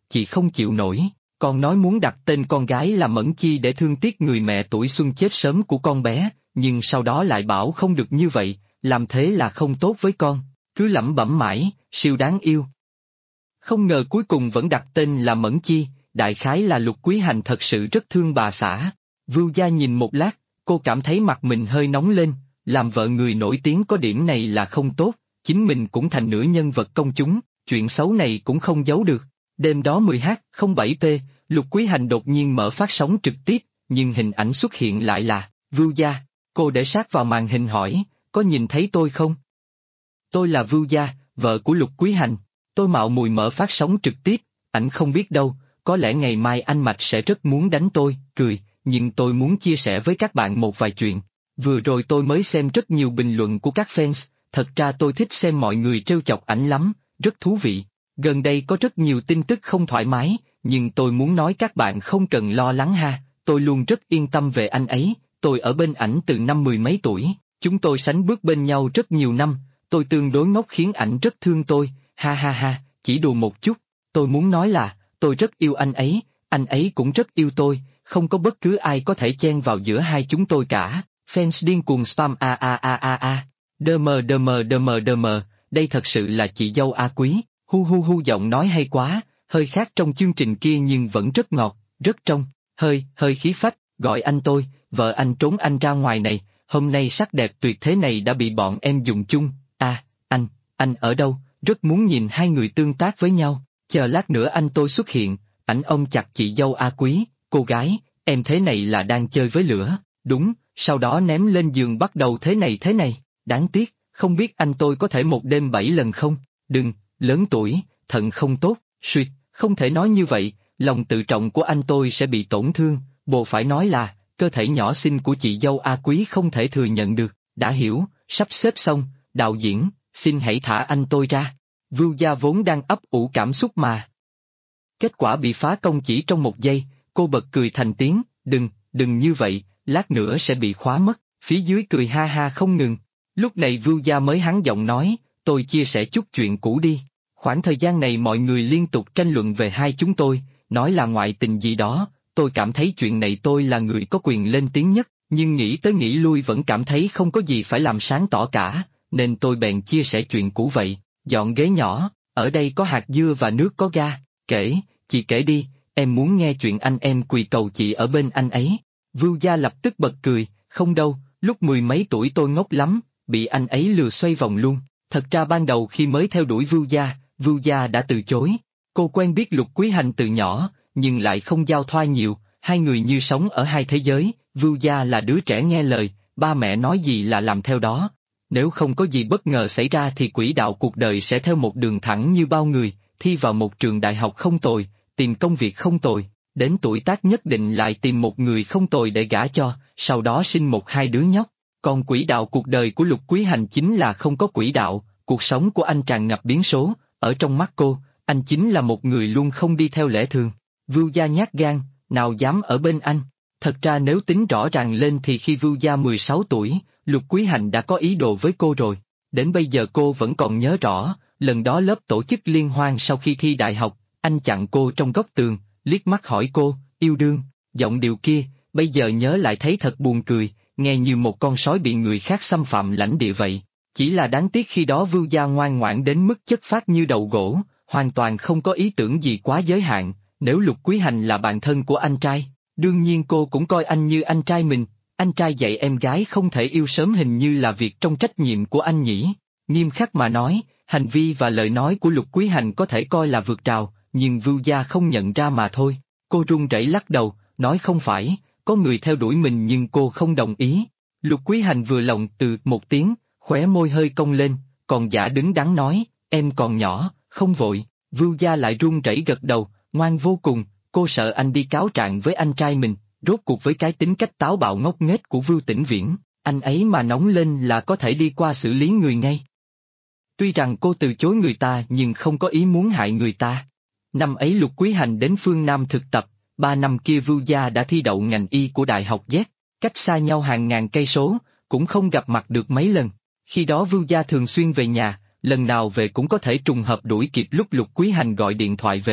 chị không chịu nổi, còn nói muốn đặt tên con gái là Mẫn Chi để thương tiếc người mẹ tuổi xuân chết sớm của con bé, nhưng sau đó lại bảo không được như vậy, làm thế là không tốt với con, cứ lẩm bẩm mãi, siêu đáng yêu. Không ngờ cuối cùng vẫn đặt tên là Mẫn Chi, đại khái là Lục Quý Hành thật sự rất thương bà xã. Vưu Gia nhìn một lát, cô cảm thấy mặt mình hơi nóng lên, làm vợ người nổi tiếng có điểm này là không tốt, chính mình cũng thành nửa nhân vật công chúng, chuyện xấu này cũng không giấu được. Đêm đó 10h07p, Lục Quý Hành đột nhiên mở phát sóng trực tiếp, nhưng hình ảnh xuất hiện lại là Vưu Gia. Cô để sát vào màn hình hỏi, có nhìn thấy tôi không? Tôi là Vưu Gia, vợ của Lục Quý Hành. Tôi mạo muội mở phát sóng trực tiếp, ảnh không biết đâu, có lẽ ngày mai anh Mạch sẽ rất muốn đánh tôi, cười, nhưng tôi muốn chia sẻ với các bạn một vài chuyện. Vừa rồi tôi mới xem rất nhiều bình luận của các fans, thật ra tôi thích xem mọi người trêu chọc ảnh lắm, rất thú vị. Gần đây có rất nhiều tin tức không thoải mái, nhưng tôi muốn nói các bạn không cần lo lắng ha, tôi luôn rất yên tâm về anh ấy, tôi ở bên ảnh từ năm 10 mấy tuổi, chúng tôi sánh bước bên nhau rất nhiều năm, tôi tương đối ngốc khiến ảnh rất thương tôi, ha ha ha, chỉ đùa một chút, tôi muốn nói là, tôi rất yêu anh ấy cũng rất yêu tôi, không có bất cứ ai có thể chen vào giữa hai chúng tôi cả, fans điên cuồng spam đm, đây thật sự là chị dâu A Quý, hu giọng nói hay quá, hơi khác trong chương trình kia nhưng vẫn rất ngọt, rất trong, hơi khí phách, gọi anh tôi, vợ anh trốn anh ra ngoài này, hôm nay sắc đẹp tuyệt thế này đã bị bọn em dùng chung, anh ở đâu, rất muốn nhìn hai người tương tác với nhau, chờ lát nữa anh tôi xuất hiện, ảnh ôm chặt chị dâu A Quý, cô gái, em thế này là đang chơi với lửa, đúng, sau đó ném lên giường bắt đầu thế này, đáng tiếc, không biết anh tôi có thể một đêm 7 lần không, đừng, lớn tuổi, thận không tốt, suýt, không thể nói như vậy, lòng tự trọng của anh tôi sẽ bị tổn thương, bộ phải nói là, cơ thể nhỏ xinh của chị dâu A Quý không thể thừa nhận được, đã hiểu, sắp xếp xong, đạo diễn, xin hãy thả anh tôi ra. Vưu Gia vốn đang ấp ủ cảm xúc mà. Kết quả bị phá công chỉ trong một giây, cô bật cười thành tiếng, đừng như vậy, lát nữa sẽ bị khóa mất, phía dưới cười ha ha không ngừng. Lúc này Vưu Gia mới hắn giọng nói, tôi chia sẻ chút chuyện cũ đi. Khoảng thời gian này mọi người liên tục tranh luận về hai chúng tôi, nói là ngoại tình gì đó, tôi cảm thấy chuyện này tôi là người có quyền lên tiếng nhất, nhưng nghĩ tới nghĩ lui vẫn cảm thấy không có gì phải làm sáng tỏ cả, nên tôi bèn chia sẻ chuyện cũ vậy. Dọn ghế nhỏ, ở đây có hạt dưa và nước có ga, chị kể đi, em muốn nghe chuyện anh em quỳ cầu chị ở bên anh ấy. Vưu Gia lập tức bật cười, không đâu, lúc 10 mấy tuổi tôi ngốc lắm, bị anh ấy lừa xoay vòng luôn. Thật ra ban đầu khi mới theo đuổi Vưu Gia đã từ chối. Cô quen biết Lục Quý Hành từ nhỏ, nhưng lại không giao thoa nhiều, hai người như sống ở hai thế giới, Vưu Gia là đứa trẻ nghe lời, ba mẹ nói gì là làm theo đó. Nếu không có gì bất ngờ xảy ra thì quỹ đạo cuộc đời sẽ theo một đường thẳng như bao người, thi vào một trường đại học không tồi, tìm công việc không tồi, đến tuổi tác nhất định lại tìm một người không tồi để gả cho, sau đó sinh một hai đứa nhóc. Còn quỹ đạo cuộc đời của Lục Quý Hành chính là không có quỹ đạo, cuộc sống của anh tràn ngập biến số, ở trong mắt cô, anh chính là một người luôn không đi theo lẽ thường. Vưu Gia nhát gan, nào dám ở bên anh. Thật ra nếu tính rõ ràng lên thì khi Vưu Gia 16 tuổi, Lục Quý Hành đã có ý đồ với cô rồi. Đến bây giờ cô vẫn còn nhớ rõ, lần đó lớp tổ chức liên hoan sau khi thi đại học, anh chặn cô trong góc tường, liếc mắt hỏi cô, yêu đương, giọng điệu kia, bây giờ nhớ lại thấy thật buồn cười, nghe như một con sói bị người khác xâm phạm lãnh địa vậy. Chỉ là đáng tiếc khi đó Vưu Gia ngoan ngoãn đến mức chất phác như đầu gỗ, hoàn toàn không có ý tưởng gì quá giới hạn, nếu Lục Quý Hành là bạn thân của anh trai, đương nhiên cô cũng coi anh như anh trai mình. Anh trai dạy em gái không thể yêu sớm hình như là việc trong trách nhiệm của anh nhỉ. Nghiêm khắc mà nói, hành vi và lời nói của Lục Quý Hành có thể coi là vượt rào, nhưng Vưu Gia không nhận ra mà thôi. Cô run rẩy lắc đầu, nói không phải, có người theo đuổi mình nhưng cô không đồng ý. Lục Quý Hành vừa lòng từ một tiếng, khóe môi hơi cong lên, còn giả đứng đắn nói, em còn nhỏ, không vội. Vưu Gia lại run rẩy gật đầu, ngoan vô cùng, cô sợ anh đi cáo trạng với anh trai mình. Rốt cuộc với cái tính cách táo bạo ngốc nghếch của Vưu Tĩnh Viễn, anh ấy mà nóng lên là có thể đi qua xử lý người ngay. Tuy rằng cô từ chối người ta nhưng không có ý muốn hại người ta. Năm ấy Lục Quý Hành đến phương Nam thực tập, 3 năm kia Vưu Gia đã thi đậu ngành y của Đại học Z, cách xa nhau hàng ngàn cây số, cũng không gặp mặt được mấy lần. Khi đó Vưu Gia thường xuyên về nhà, lần nào về cũng có thể trùng hợp đuổi kịp lúc Lục Quý Hành gọi điện thoại về,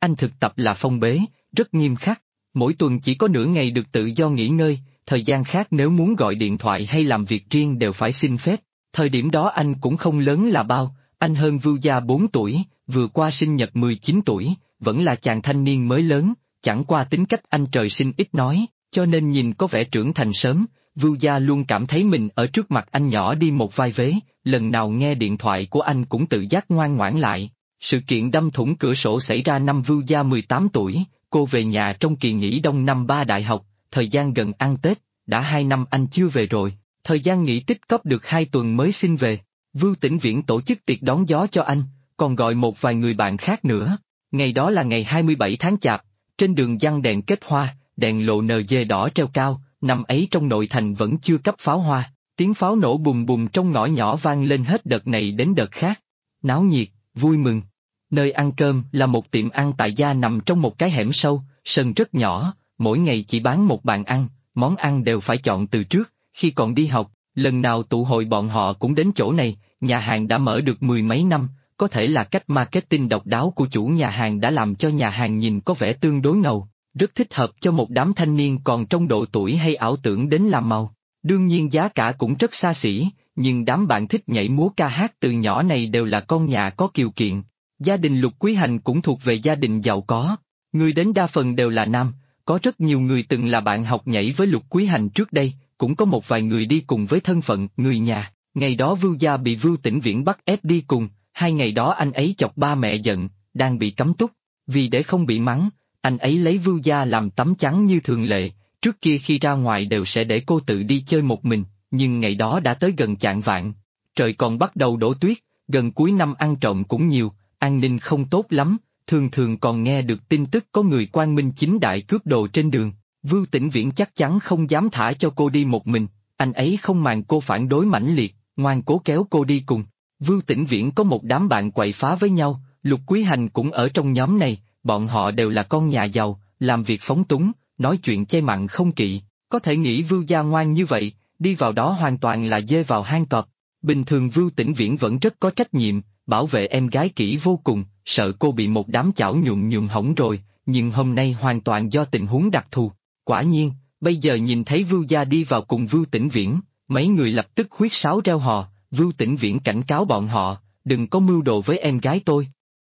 anh thực tập là phong bế, rất nghiêm khắc. Mỗi tuần chỉ có nửa ngày được tự do nghỉ ngơi, thời gian khác nếu muốn gọi điện thoại hay làm việc riêng đều phải xin phép. Thời điểm đó anh cũng không lớn là bao, anh hơn Vưu Gia 4 tuổi, vừa qua sinh nhật 19 tuổi, vẫn là chàng thanh niên mới lớn, chẳng qua tính cách anh trời sinh ít nói, cho nên nhìn có vẻ trưởng thành sớm. Vưu Gia luôn cảm thấy mình ở trước mặt anh nhỏ đi một vai vế, lần nào nghe điện thoại của anh cũng tự giác ngoan ngoãn lại. Sự kiện đâm thủng cửa sổ xảy ra năm Vưu Gia 18 tuổi, cô về nhà trong kỳ nghỉ đông năm 3 đại học, thời gian gần ăn Tết, đã 2 năm anh chưa về rồi, thời gian nghỉ tích cóp được 2 tuần mới xin về. Vưu Tĩnh Viễn tổ chức tiệc đón gió cho anh, còn gọi một vài người bạn khác nữa. Ngày đó là ngày 27 tháng Chạp, trên đường giăng đèn kết hoa, đèn lộ NG đỏ treo cao, năm ấy trong nội thành vẫn chưa cấp pháo hoa, tiếng pháo nổ bùm bùm trong ngõ nhỏ vang lên hết đợt này đến đợt khác. Náo nhiệt, vui mừng. Nơi ăn cơm là một tiệm ăn tại gia nằm trong một cái hẻm sâu, sân rất nhỏ, mỗi ngày chỉ bán một bàn ăn, món ăn đều phải chọn từ trước. Khi còn đi học, lần nào tụ hội bọn họ cũng đến chỗ này, nhà hàng đã mở được 10 mấy năm, có thể là cách marketing độc đáo của chủ nhà hàng đã làm cho nhà hàng nhìn có vẻ tương đối ngầu, rất thích hợp cho một đám thanh niên còn trong độ tuổi hay ảo tưởng đến làm màu. Đương nhiên giá cả cũng rất xa xỉ, nhưng đám bạn thích nhảy múa ca hát từ nhỏ này đều là con nhà có kiều kiện. Gia đình Lục Quý Hành cũng thuộc về gia đình giàu có, người đến đa phần đều là nam, có rất nhiều người từng là bạn học nhảy với Lục Quý Hành trước đây, cũng có một vài người đi cùng với thân phận người nhà. Ngày đó Vưu Gia bị Vưu Tĩnh Viễn bắt ép đi cùng, 2 ngày đó anh ấy chọc ba mẹ giận, đang bị cấm túc, vì để không bị mắng, anh ấy lấy Vưu Gia làm tấm chắn như thường lệ, trước kia khi ra ngoài đều sẽ để cô tự đi chơi một mình, nhưng ngày đó đã tới gần chạng vạng, trời còn bắt đầu đổ tuyết, gần cuối năm ăn trộm cũng nhiều, an ninh không tốt lắm, thường thường còn nghe được tin tức có người quang minh chính đại cướp đồ trên đường. Vưu Tĩnh Viễn chắc chắn không dám thả cho cô đi một mình, anh ấy không màng cô phản đối mãnh liệt, ngoan cố kéo cô đi cùng. Vưu Tĩnh Viễn có một đám bạn quậy phá với nhau, Lục Quý Hành cũng ở trong nhóm này, bọn họ đều là con nhà giàu, làm việc phóng túng, nói chuyện chay mặn không kỵ, có thể nghĩ Vưu Gia ngoan như vậy, đi vào đó hoàn toàn là dê vào hang cọp. Bình thường Vưu Tĩnh Viễn vẫn rất có trách nhiệm, bảo vệ em gái kỹ vô cùng, sợ cô bị một đám chảo nhuộm hỏng rồi, nhưng hôm nay hoàn toàn do tình huống đặc thù. Quả nhiên, bây giờ nhìn thấy Vưu Gia đi vào cùng Vưu Tĩnh Viễn, mấy người lập tức huyết sáo reo hò, Vưu Tĩnh Viễn cảnh cáo bọn họ, đừng có mưu đồ với em gái tôi.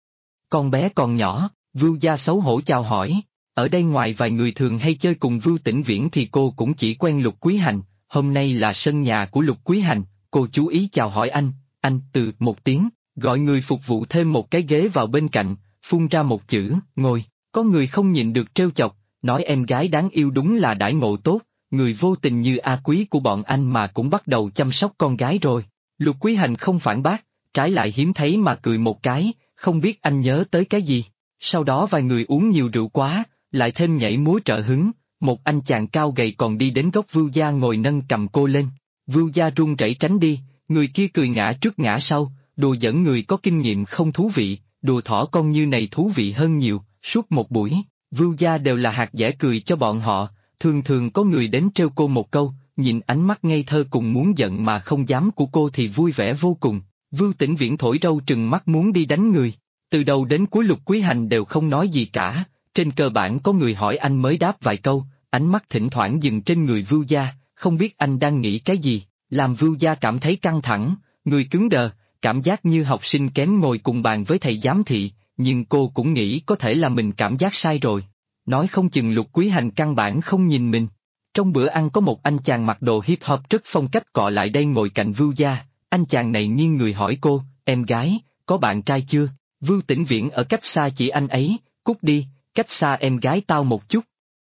Con bé còn nhỏ, Vưu Gia xấu hổ chào hỏi, ở đây ngoài vài người thường hay chơi cùng Vưu Tĩnh Viễn thì cô cũng chỉ quen Lục Quý Hành, hôm nay là sân nhà của Lục Quý Hành, cô chú ý chào hỏi anh từ một tiếng, gọi người phục vụ thêm một cái ghế vào bên cạnh, phun ra một chữ, ngồi, có người không nhịn được trêu chọc, nói em gái đáng yêu đúng là đãi ngộ tốt, người vô tình như A Quý của bọn anh mà cũng bắt đầu chăm sóc con gái rồi. Lục Quý Hành không phản bác, trái lại hiếm thấy mà cười một cái, không biết anh nhớ tới cái gì. Sau đó vài người uống nhiều rượu quá, lại thêm nhảy múa trợ hứng, một anh chàng cao gầy còn đi đến góc Vưu Gia ngồi nâng cầm cô lên. Vưu Gia run rẩy tránh đi, người kia cười ngã trước ngã sau, đùa giỡn người có kinh nghiệm không thú vị, đùa thỏ con như này thú vị hơn nhiều. Suốt một buổi, Vưu Gia đều là hạt dẻ cười cho bọn họ, thường thường có người đến trêu cô một câu, nhìn ánh mắt ngây thơ cùng muốn giận mà không dám của cô thì vui vẻ vô cùng. Vưu Tĩnh Viễn thổi râu trừng mắt muốn đi đánh người, từ đầu đến cuối Lục Quý Hành đều không nói gì cả, trên cơ bản có người hỏi anh mới đáp vài câu, ánh mắt thỉnh thoảng dừng trên người Vưu Gia, không biết anh đang nghĩ cái gì, làm Vưu Gia cảm thấy căng thẳng, người cứng đờ, cảm giác như học sinh kém ngồi cùng bàn với thầy giám thị, nhưng cô cũng nghĩ có thể là mình cảm giác sai rồi, nói không chừng Lục Quý Hành căn bản không nhìn mình. Trong bữa ăn có một anh chàng mặc đồ hip hop rất phong cách cọ lại đây ngồi cạnh Vưu Gia, anh chàng này nghiêng người hỏi cô, em gái, có bạn trai chưa? Vưu Tĩnh Viễn ở cách xa chỉ anh ấy, cút đi, cách xa em gái tao một chút.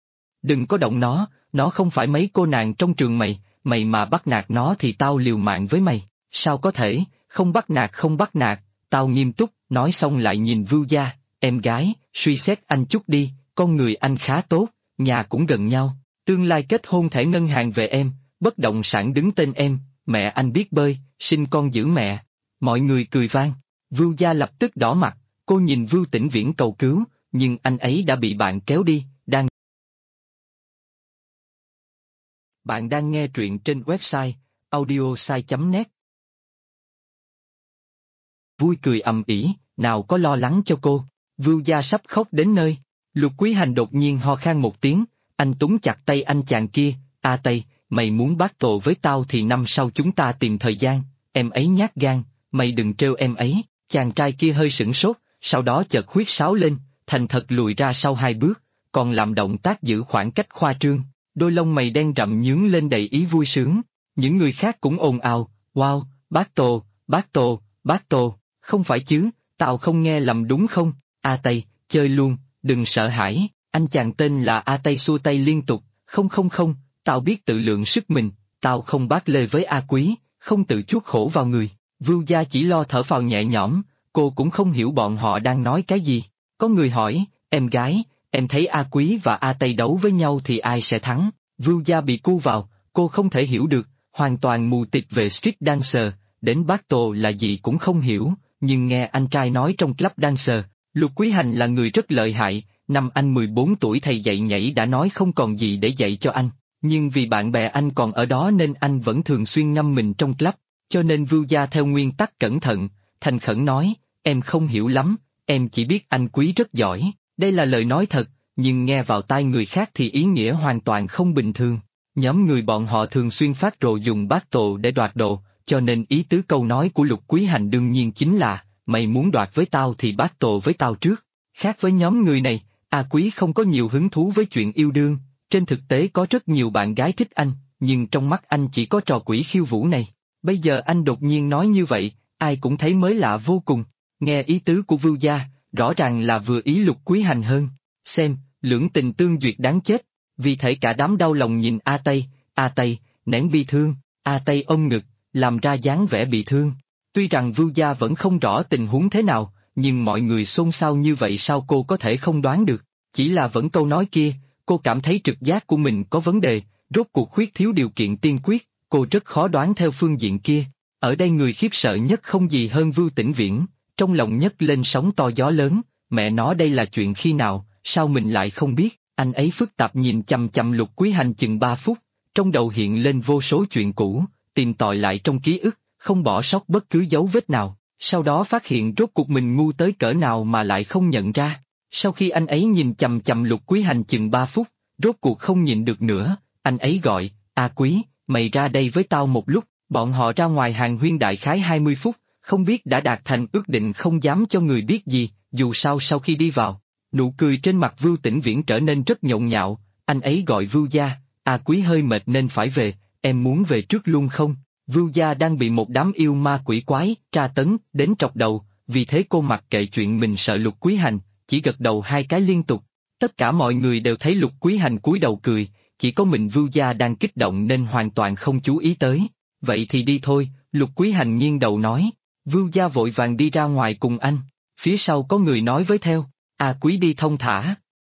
Đừng có động nó không phải mấy cô nàng trong trường mày mà bắt nạt nó thì tao liều mạng với mày, sao có thể, không bắt nạt, tao nghiêm túc, nói xong lại nhìn Vưu Gia, em gái, suy xét anh chút đi, con người anh khá tốt, nhà cũng gần nhau, tương lai kết hôn thẻ ngân hàng về em, bất động sản đứng tên em, mẹ anh biết bơi, sinh con giữ mẹ. Mọi người cười vang, Vưu Gia lập tức đỏ mặt, cô nhìn Vưu Tĩnh Viễn cầu cứu, nhưng anh ấy đã bị bạn kéo đi, Bạn đang nghe truyện trên website audiosai.net. Vui cười ầm ĩ, nào có lo lắng cho cô. Vưu Gia sắp khóc đến nơi. Lục Quý Hành đột nhiên ho khan một tiếng, anh túm chặt tay anh chàng kia, "A Tây, mày muốn bát tổ với tao thì năm sau chúng ta tìm thời gian, em ấy nhát gan, mày đừng trêu em ấy." Chàng trai kia hơi sửng sốt, sau đó chợt huýt sáo lên, thành thật lùi ra sau 2 bước, còn làm động tác giữ khoảng cách khoa trương, đôi lông mày đen rậm nhướng lên đầy ý vui sướng. Những người khác cũng ồn ào, "Wow, bát tổ, bát tổ, bát tổ, không phải chứ, tao không nghe lầm đúng không? A Tây, chơi luôn, đừng sợ hãi." Anh chàng tên là A Tây xua tay liên tục, "Không không không, tao biết tự lượng sức mình, tao không bát lê với A Quý, không tự chuốc khổ vào người." Vưu Gia chỉ lo thở phào nhẹ nhõm, cô cũng không hiểu bọn họ đang nói cái gì. Có người hỏi, "Em gái, em thấy A Quý và A Tây đấu với nhau thì ai sẽ thắng?" Vưu Gia bị cu vào, cô không thể hiểu được, hoàn toàn mù tịt về street dancer, đến battle là gì cũng không hiểu, nhưng nghe anh trai nói trong club dancer, Lục Quý Hành là người rất lợi hại, năm anh 14 tuổi thầy dạy nhảy đã nói không còn gì để dạy cho anh, nhưng vì bạn bè anh còn ở đó nên anh vẫn thường xuyên ngâm mình trong club, cho nên Vưu Gia theo nguyên tắc cẩn thận, thành khẩn nói, "Em không hiểu lắm, em chỉ biết anh Quý rất giỏi." Đây là lời nói thật, nhưng nghe vào tai người khác thì ý nghĩa hoàn toàn không bình thường. Nhóm người bọn họ thường xuyên phát rồ dùng battle để đoạt đồ, cho nên ý tứ câu nói của Lục Quý Hành đương nhiên chính là, "Mày muốn đoạt với tao thì battle với tao trước." Khác với nhóm người này, A Quý không có nhiều hứng thú với chuyện yêu đương, trên thực tế có rất nhiều bạn gái thích anh, nhưng trong mắt anh chỉ có trò quỷ khiêu vũ này. Bây giờ anh đột nhiên nói như vậy, ai cũng thấy mới lạ vô cùng. Nghe ý tứ của Vưu Gia, rõ ràng là vừa ý Lục Quý Hành hơn. Xem, lưỡng tình tương duyệt đáng chết. Vì thể cả đám đau lòng nhìn A Tây, nén bi thương, A Tây ôm ngực, làm ra dáng vẻ bị thương. Tuy rằng Vưu Gia vẫn không rõ tình huống thế nào, nhưng mọi người xôn xao như vậy sao cô có thể không đoán được. Chỉ là vẫn câu nói kia, cô cảm thấy trực giác của mình có vấn đề, rốt cuộc khuyết thiếu điều kiện tiên quyết, cô rất khó đoán theo phương diện kia. Ở đây người khiếp sợ nhất không gì hơn Vưu Tĩnh Viễn, trong lòng nhấc lên sóng to gió lớn, mẹ nó đây là chuyện khi nào, sao mình lại không biết. Anh ấy phức tạp nhìn chằm chằm Lục Quý Hành chừng 3 phút, trong đầu hiện lên vô số chuyện cũ, tìm tòi lại trong ký ức, không bỏ sót bất cứ dấu vết nào, sau đó phát hiện rốt cuộc mình ngu tới cỡ nào mà lại không nhận ra. Sau khi anh ấy nhìn chằm chằm Lục Quý Hành chừng 3 phút, rốt cuộc không nhịn được nữa, anh ấy gọi, "A Quý, mày ra đây với tao một lúc." Bọn họ ra ngoài hàng huyên đại khái 20 phút, không biết đã đạt thành ước định không dám cho người biết gì, dù sao sau khi đi vào. Nụ cười trên mặt Vưu Tĩnh Viễn trở nên rất nhộn nhạo, anh ấy gọi Vưu Gia, "A Quý hơi mệt nên phải về, em muốn về trước luôn không?" Vưu Gia đang bị một đám yêu ma quỷ quái, tra tấn, đến trọc đầu, vì thế cô mặc kệ chuyện mình sợ Lục Quý Hành, chỉ gật đầu 2 cái liên tục. Tất cả mọi người đều thấy Lục Quý Hành cúi đầu cười, chỉ có mình Vưu Gia đang kích động nên hoàn toàn không chú ý tới. "Vậy thì đi thôi," Lục Quý Hành nghiêng đầu nói. Vưu Gia vội vàng đi ra ngoài cùng anh, phía sau có người nói với theo, "A Quý đi thong thả.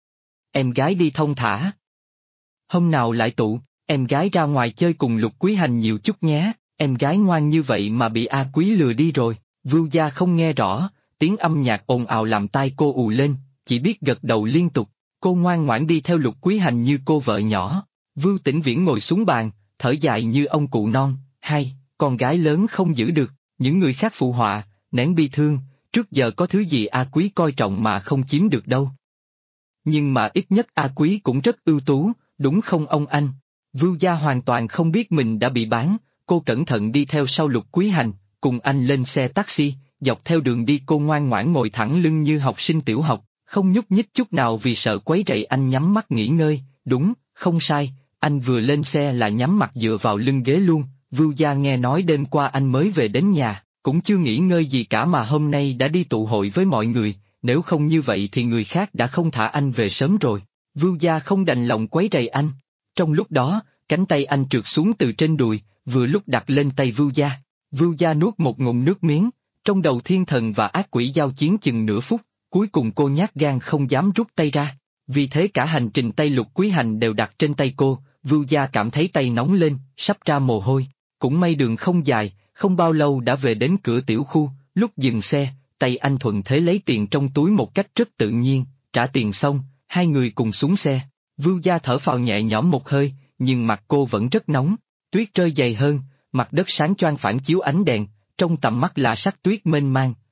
Em gái đi thong thả. Hôm nào lại tụ, em gái ra ngoài chơi cùng Lục Quý Hành nhiều chút nhé." Em gái ngoan như vậy mà bị A Quý lừa đi rồi. Vưu Gia không nghe rõ, tiếng âm nhạc ồn ào làm tai cô ù lên, chỉ biết gật đầu liên tục. Cô ngoan ngoãn đi theo Lục Quý Hành như cô vợ nhỏ. Vưu Tĩnh Viễn ngồi xuống bàn, thở dài như ông cụ non, "Hay, con gái lớn không giữ được." Những người khác phụ họa, nén bi thương, trước giờ có thứ gì A Quý coi trọng mà không chiếm được đâu. Nhưng mà ít nhất A Quý cũng rất ưu tú, đúng không ông anh? Vưu Gia hoàn toàn không biết mình đã bị bán, cô cẩn thận đi theo sau Lục Quý Hành, cùng anh lên xe taxi, dọc theo đường đi cô ngoan ngoãn ngồi thẳng lưng như học sinh tiểu học, không nhúc nhích chút nào vì sợ quấy rầy anh nhắm mắt nghỉ ngơi, đúng, không sai, anh vừa lên xe là nhắm mặt dựa vào lưng ghế luôn. Vưu Gia nghe nói đêm qua anh mới về đến nhà, cũng chưa nghỉ ngơi gì cả mà hôm nay đã đi tụ hội với mọi người, nếu không như vậy thì người khác đã không thả anh về sớm rồi. Vưu Gia không đành lòng quấy rầy anh. Trong lúc đó, cánh tay anh trượt xuống từ trên đùi, vừa lúc đặt lên tay Vưu Gia. Vưu Gia nuốt một ngụm nước miếng, trong đầu thiên thần và ác quỷ giao chiến chừng nửa phút, cuối cùng cô nhát gan không dám rút tay ra. Vì thế cả hành trình tay Lục Quý Hành đều đặt trên tay cô, Vưu Gia cảm thấy tay nóng lên, sắp ra mồ hôi. Cũng may đường không dài, không bao lâu đã về đến cửa tiểu khu, lúc dừng xe, tay anh thuận thế lấy tiền trong túi một cách rất tự nhiên, trả tiền xong, hai người cùng xuống xe. Vưu Gia thở phào nhẹ nhõm một hơi, nhưng mặt cô vẫn rất nóng, tuyết rơi dày hơn, mặt đất sáng choang phản chiếu ánh đèn, trong tầm mắt là sắc tuyết mênh mang,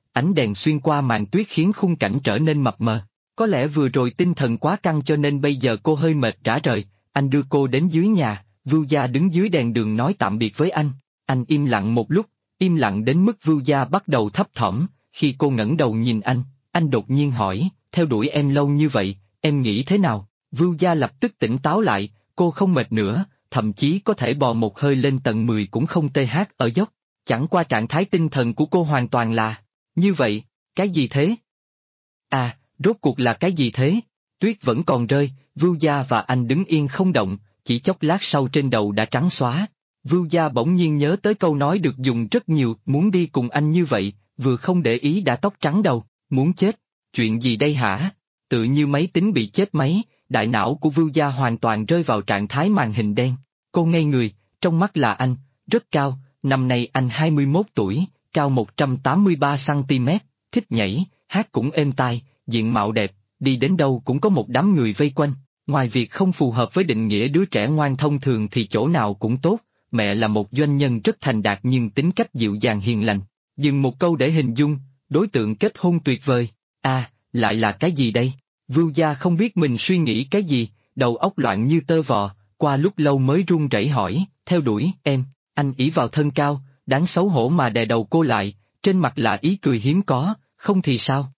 ánh đèn xuyên qua màn tuyết khiến khung cảnh trở nên mập mờ. Có lẽ vừa rồi tinh thần quá căng cho nên bây giờ cô hơi mệt rã rời, anh đưa cô đến dưới nhà, Vưu Gia đứng dưới đèn đường nói tạm biệt với anh. Anh im lặng một lúc, im lặng đến mức Vưu Gia bắt đầu thấp thỏm, khi cô ngẩng đầu nhìn anh đột nhiên hỏi, theo đuổi em lâu như vậy, em nghĩ thế nào? Vưu Gia lập tức tỉnh táo lại, cô không mệt nữa, thậm chí có thể bò một hơi lên tầng 10 cũng không tê hát ở dốc. Chẳng qua trạng thái tinh thần của cô hoàn toàn là, như vậy, cái gì thế? À, rốt cuộc là cái gì thế? Tuyết vẫn còn rơi, Vưu Gia và anh đứng yên không động, chỉ chốc lát sau trên đầu đã trắng xóa. Vưu Gia bỗng nhiên nhớ tới câu nói được dùng rất nhiều, muốn đi cùng anh như vậy, vừa không để ý đã tóc trắng đầu, muốn chết, chuyện gì đây hả? Tự như máy tính bị chết máy, đại não của Vưu Gia hoàn toàn rơi vào trạng thái màn hình đen. Cô ngây người, trong mắt là anh, rất cao, năm nay anh 21 tuổi, cao 183cm, thích nhảy, hát cũng êm tai, diện mạo đẹp, đi đến đâu cũng có một đám người vây quanh. Ngoài việc không phù hợp với định nghĩa đứa trẻ ngoan thông thường thì chỗ nào cũng tốt, mẹ là một doanh nhân rất thành đạt nhưng tính cách dịu dàng hiền lành. Dừng một câu để hình dung, đối tượng kết hôn tuyệt vời. À, lại là cái gì đây? Vưu Gia không biết mình suy nghĩ cái gì, đầu óc loạn như tơ vò, qua lúc lâu mới run rẩy hỏi, theo đuổi, em, anh ỷ vào thân cao, đáng xấu hổ mà đè đầu cô lại, trên mặt là ý cười hiếm có, không thì sao?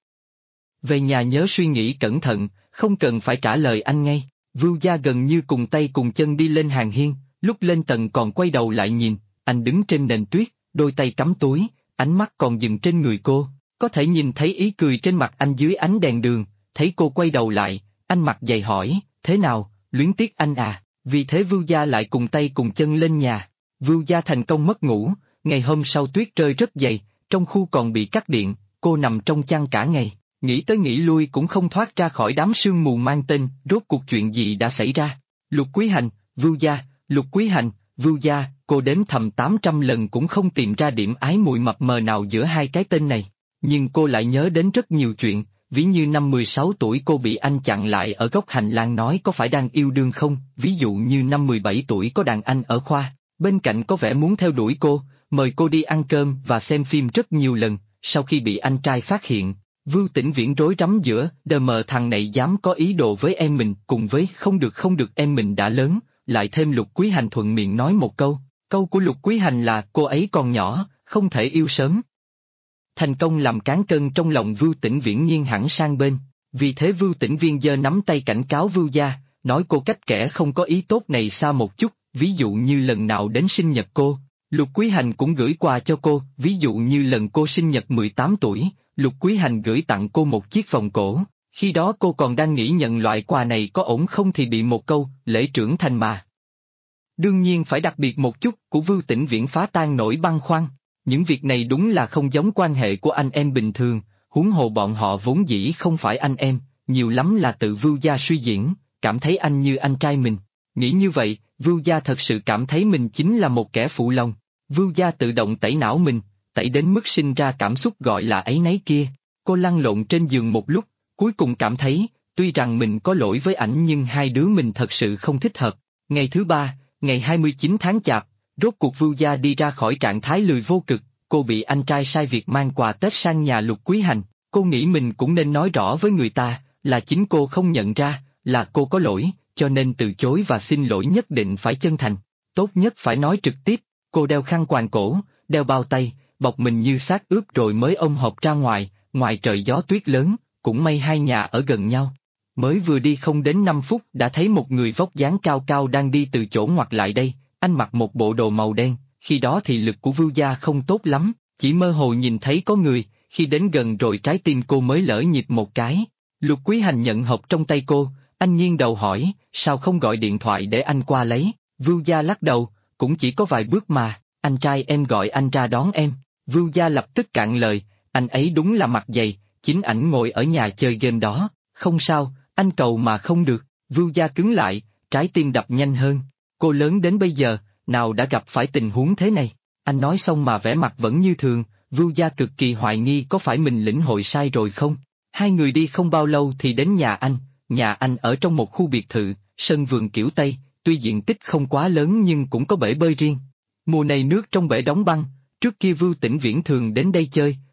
Về nhà nhớ suy nghĩ cẩn thận, không cần phải trả lời anh ngay. Vưu Gia gần như cùng tay cùng chân đi lên hàng hiên, lúc lên tầng còn quay đầu lại nhìn, anh đứng trên nền tuyết, đôi tay cắm túi, ánh mắt còn dừng trên người cô, có thể nhìn thấy ý cười trên mặt anh dưới ánh đèn đường, thấy cô quay đầu lại, anh mặt dày hỏi, thế nào, luyến tiếc anh à, vì thế Vưu Gia lại cùng tay cùng chân lên nhà. Vưu Gia thành công mất ngủ, ngày hôm sau tuyết rơi rất dày, trong khu còn bị cắt điện, cô nằm trong chăn cả ngày. Nghĩ tới nghĩ lui cũng không thoát ra khỏi đám sương mù mang tên, rốt cuộc chuyện gì đã xảy ra. Lục Quý Hành, Vưu Gia, Lục Quý Hành, Vưu Gia, cô đếm thầm 800 lần cũng không tìm ra điểm ái muội mập mờ nào giữa hai cái tên này. Nhưng cô lại nhớ đến rất nhiều chuyện, ví như năm 16 tuổi cô bị anh chặn lại ở góc hành lang nói có phải đang yêu đương không, ví dụ như năm 17 tuổi có đàn anh ở khoa, bên cạnh có vẻ muốn theo đuổi cô, mời cô đi ăn cơm và xem phim rất nhiều lần, sau khi bị anh trai phát hiện. Vưu Tĩnh Viễn rối rắm giữa, đờ mờ thằng này dám có ý đồ với em mình, cùng với không được em mình đã lớn, lại thêm Lục Quý Hành thuận miệng nói một câu của Lục Quý Hành là cô ấy còn nhỏ, không thể yêu sớm. Thành công làm cán cân trong lòng Vưu Tĩnh Viễn nghiêng hẳn sang bên, vì thế Vưu Tĩnh Viên giơ nắm tay cảnh cáo Vưu Gia, nói cô cách kẻ không có ý tốt này xa một chút, ví dụ như lần nào đến sinh nhật cô, Lục Quý Hành cũng gửi quà cho cô, ví dụ như lần cô sinh nhật 18 tuổi. Lục Quý Hành gửi tặng cô một chiếc vòng cổ, khi đó cô còn đang nghĩ nhận loại quà này có ổn không thì bị một câu, lễ trưởng thành mà. Đương nhiên phải đặc biệt một chút của Vưu Tĩnh Viễn phá tan nỗi băn khoăn, những việc này đúng là không giống quan hệ của anh em bình thường, huống hồ bọn họ vốn dĩ không phải anh em, nhiều lắm là tự Vưu Gia suy diễn, cảm thấy anh như anh trai mình. Nghĩ như vậy, Vưu Gia thật sự cảm thấy mình chính là một kẻ phụ lòng, Vưu Gia tự động tẩy não mình. Tẩy đến mức sinh ra cảm xúc gọi là áy náy kia. Cô lăn lộn trên giường một lúc, cuối cùng cảm thấy, tuy rằng mình có lỗi với ảnh nhưng hai đứa mình thật sự không thích hợp. Ngày thứ ba, ngày 29 tháng Chạp, rốt cuộc Vưu Gia đi ra khỏi trạng thái lười vô cực, cô bị anh trai sai việc mang quà Tết sang nhà Lục Quý Hành, cô nghĩ mình cũng nên nói rõ với người ta, là chính cô không nhận ra, là cô có lỗi, cho nên từ chối và xin lỗi nhất định phải chân thành. Tốt nhất phải nói trực tiếp, cô đeo khăn quàng cổ, đeo bao tay, bọc mình như xác ướp rồi mới ôm hộp ra ngoài trời gió tuyết lớn, cũng may hai nhà ở gần nhau. Mới vừa đi không đến 5 phút đã thấy một người vóc dáng cao cao đang đi từ chỗ ngoặt lại đây, anh mặc một bộ đồ màu đen, khi đó thì lực của Vưu Gia không tốt lắm, chỉ mơ hồ nhìn thấy có người, khi đến gần rồi trái tim cô mới lỡ nhịp một cái. Lục Quý Hành nhận hộp trong tay cô, anh nghiêng đầu hỏi, sao không gọi điện thoại để anh qua lấy, Vưu Gia lắc đầu, cũng chỉ có vài bước mà, anh trai em gọi anh ra đón em. Vưu Gia lập tức cạn lời, anh ấy đúng là mặt dày, chính ảnh ngồi ở nhà chơi game đó, không sao, anh cầu mà không được, Vưu Gia cứng lại, trái tim đập nhanh hơn, cô lớn đến bây giờ, nào đã gặp phải tình huống thế này, anh nói xong mà vẻ mặt vẫn như thường, Vưu Gia cực kỳ hoài nghi có phải mình lĩnh hội sai rồi không, hai người đi không bao lâu thì đến nhà anh ở trong một khu biệt thự, sân vườn kiểu Tây, tuy diện tích không quá lớn nhưng cũng có bể bơi riêng, mùa này nước trong bể đóng băng. Trước kia Vưu Tĩnh Viễn thường đến đây chơi,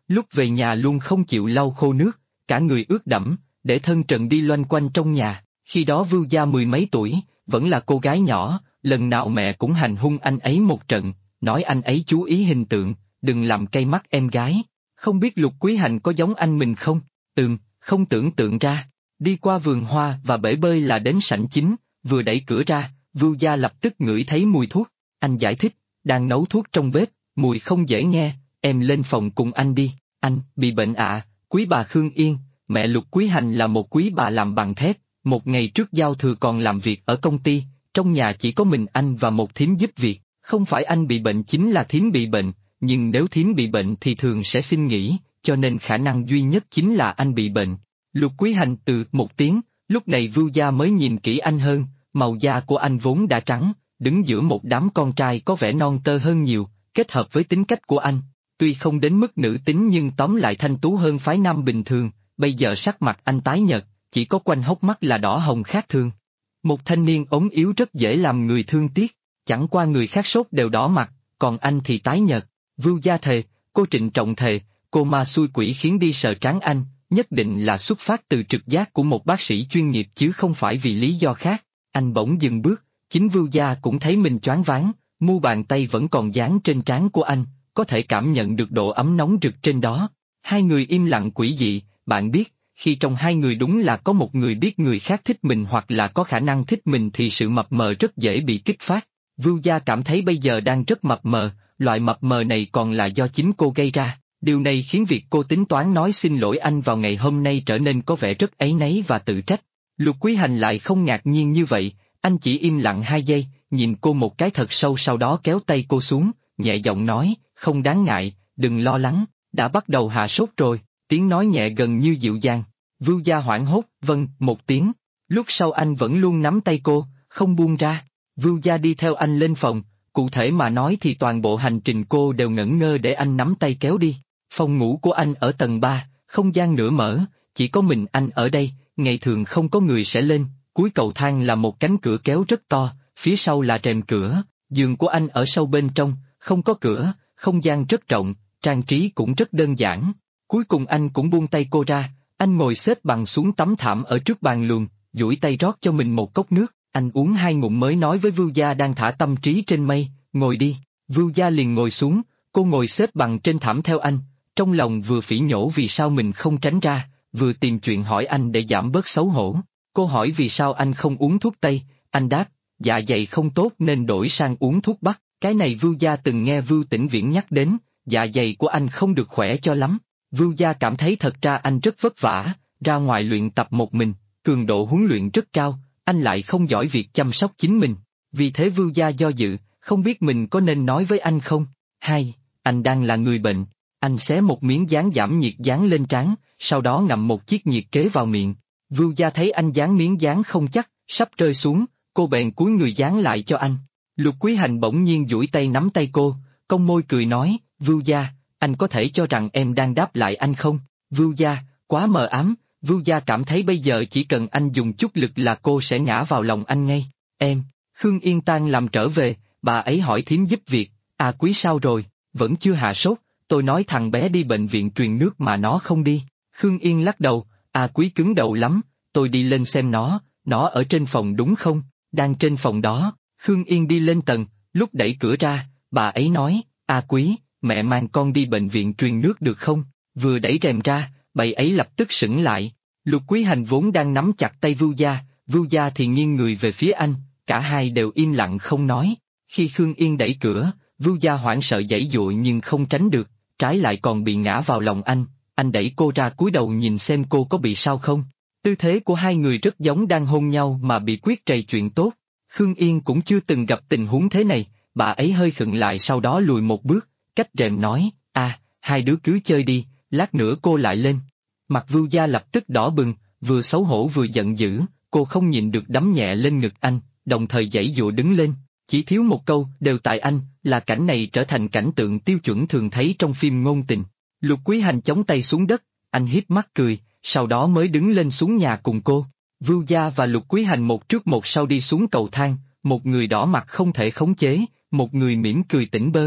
lúc về nhà luôn không chịu lau khô nước, cả người ướt đẫm, để thân trần đi loanh quanh trong nhà. Khi đó Vưu Gia mười mấy tuổi, vẫn là cô gái nhỏ, lần nào mẹ cũng hành hung anh ấy một trận, nói anh ấy chú ý hình tượng, đừng làm cay mắt em gái. Không biết Lục Quý Hành có giống anh mình không? Không tưởng tượng ra. Đi qua vườn hoa và bể bơi là đến sảnh chính, vừa đẩy cửa ra, Vưu Gia lập tức ngửi thấy mùi thuốc. Anh giải thích, đang nấu thuốc trong bếp, mùi không dễ nghe, em lên phòng cùng anh đi. Anh, bị bệnh ạ, quý bà Khương Yên, mẹ Lục Quý Hành là một quý bà làm bằng thép, một ngày trước giao thừa còn làm việc ở công ty, trong nhà chỉ có mình anh và một thím giúp việc, không phải anh bị bệnh chính là thím bị bệnh, nhưng nếu thím bị bệnh thì thường sẽ xin nghỉ, cho nên khả năng duy nhất chính là anh bị bệnh. Lục Quý Hành một tiếng, lúc này Vưu Gia mới nhìn kỹ anh hơn, màu da của anh vốn đã trắng, đứng giữa một đám con trai có vẻ non tơ hơn nhiều, kết hợp với tính cách của anh, tuy không đến mức nữ tính nhưng tóm lại thanh tú hơn phái nam bình thường, bây giờ sắc mặt anh tái nhợt, chỉ có quanh hốc mắt là đỏ hồng khác thường. Một thanh niên ốm yếu rất dễ làm người thương tiếc, chẳng qua người khác sốt đều đỏ mặt, còn anh thì tái nhợt. Vưu Gia thề, cô trịnh trọng thề, cô ma xui quỷ khiến đi sờ trán anh, nhất định là xuất phát từ trực giác của một bác sĩ chuyên nghiệp chứ không phải vì lý do khác. Anh bỗng dừng bước, chính Vưu Gia cũng thấy mình choáng váng, mu bàn tay vẫn còn dán trên trán của anh, có thể cảm nhận được độ ấm nóng rực trên đó. Hai người im lặng quỷ dị, bạn biết, khi trong hai người đúng là có một người biết người khác thích mình hoặc là có khả năng thích mình thì sự mập mờ rất dễ bị kích phát. Vưu Gia cảm thấy bây giờ đang rất mập mờ, loại mập mờ này còn là do chính cô gây ra. Điều này khiến việc cô tính toán nói xin lỗi anh vào ngày hôm nay trở nên có vẻ rất áy náy và tự trách. Lục Quý Hành lại không ngạc nhiên như vậy, anh chỉ im lặng 2 giây, nhìn cô một cái thật sâu sau đó kéo tay cô xuống, nhẹ giọng nói, không đáng ngại, đừng lo lắng, đã bắt đầu hạ sốt rồi, tiếng nói nhẹ gần như dịu dàng. Vưu Gia hoảng hốt, vâng, một tiếng, lúc sau anh vẫn luôn nắm tay cô, không buông ra. Vưu Gia đi theo anh lên phòng, cụ thể mà nói thì toàn bộ hành trình cô đều ngẩn ngơ để anh nắm tay kéo đi. Phòng ngủ của anh ở tầng 3, không gian nửa mở, chỉ có mình anh ở đây, ngày thường không có người sẽ lên, cuối cầu thang là một cánh cửa kéo rất to, phía sau là rèm cửa, giường của anh ở sâu bên trong, không có cửa, không gian rất rộng, trang trí cũng rất đơn giản. Cuối cùng anh cũng buông tay cô ra, anh ngồi xếp bằng xuống tấm thảm ở trước bàn luồn, duỗi tay rót cho mình một cốc nước, anh uống 2 ngụm mới nói với Vưu Gia đang thả tâm trí trên mây, ngồi đi. Vưu Gia liền ngồi xuống, cô ngồi xếp bằng trên thảm theo anh. Trong lòng vừa phỉ nhổ vì sao mình không tránh ra, vừa tìm chuyện hỏi anh để giảm bớt xấu hổ. Cô hỏi vì sao anh không uống thuốc Tây, anh đáp, dạ dày không tốt nên đổi sang uống thuốc Bắc. Cái này Vưu Gia từng nghe Vưu Tĩnh Viễn nhắc đến, dạ dày của anh không được khỏe cho lắm. Vưu Gia cảm thấy thật ra anh rất vất vả, ra ngoài luyện tập một mình, cường độ huấn luyện rất cao, anh lại không giỏi việc chăm sóc chính mình. Vì thế Vưu Gia do dự, không biết mình có nên nói với anh không. Hay, anh đang là người bệnh. Anh xé một miếng dán giảm nhiệt dán lên trán, sau đó ngậm một chiếc nhiệt kế vào miệng. Vưu Gia thấy anh dán miếng dán không chắc, sắp rơi xuống, cô bèn cúi người dán lại cho anh. Lục Quý Hành bỗng nhiên duỗi tay nắm tay cô, cong môi cười nói, Vưu Gia, anh có thể cho rằng em đang đáp lại anh không? Vưu Gia, quá mờ ám, Vưu Gia cảm thấy bây giờ chỉ cần anh dùng chút lực là cô sẽ ngã vào lòng anh ngay. Em, Khương Yên Tan làm trở về, bà ấy hỏi thím giúp việc, Quý sao rồi, vẫn chưa hạ sốt. Tôi nói thằng bé đi bệnh viện truyền nước mà nó không đi. Khương Yên lắc đầu, Quý cứng đầu lắm, tôi đi lên xem nó ở trên phòng đúng không? Đang trên phòng đó. Khương Yên đi lên tầng, lúc đẩy cửa ra, bà ấy nói, Quý, mẹ mang con đi bệnh viện truyền nước được không? Vừa đẩy rèm ra, bà ấy lập tức sững lại. Lục Quý Hành vốn đang nắm chặt tay Vưu Gia thì nghiêng người về phía anh, cả hai đều im lặng không nói. Khi Khương Yên đẩy cửa, Vưu Gia hoảng sợ giãy giụa nhưng không tránh được. Trái lại còn bị ngã vào lòng anh đẩy cô ra cúi đầu nhìn xem cô có bị sao không. Tư thế của hai người rất giống đang hôn nhau mà bị quyết trầy chuyện tốt. Khương Yên cũng chưa từng gặp tình huống thế này, bà ấy hơi khựng lại sau đó lùi một bước, cách rèm nói, hai đứa cứ chơi đi, lát nữa cô lại lên. Mặt Vưu Gia lập tức đỏ bừng, vừa xấu hổ vừa giận dữ, cô không nhịn được đấm nhẹ lên ngực anh, đồng thời giãy giụa đứng lên. Chỉ thiếu một câu, đều tại anh, là cảnh này trở thành cảnh tượng tiêu chuẩn thường thấy trong phim ngôn tình. Lục Quý Hành chống tay xuống đất, anh híp mắt cười, sau đó mới đứng lên xuống nhà cùng cô. Vưu Gia và Lục Quý Hành một trước một sau đi xuống cầu thang, một người đỏ mặt không thể khống chế, một người mỉm cười tỉnh bơ.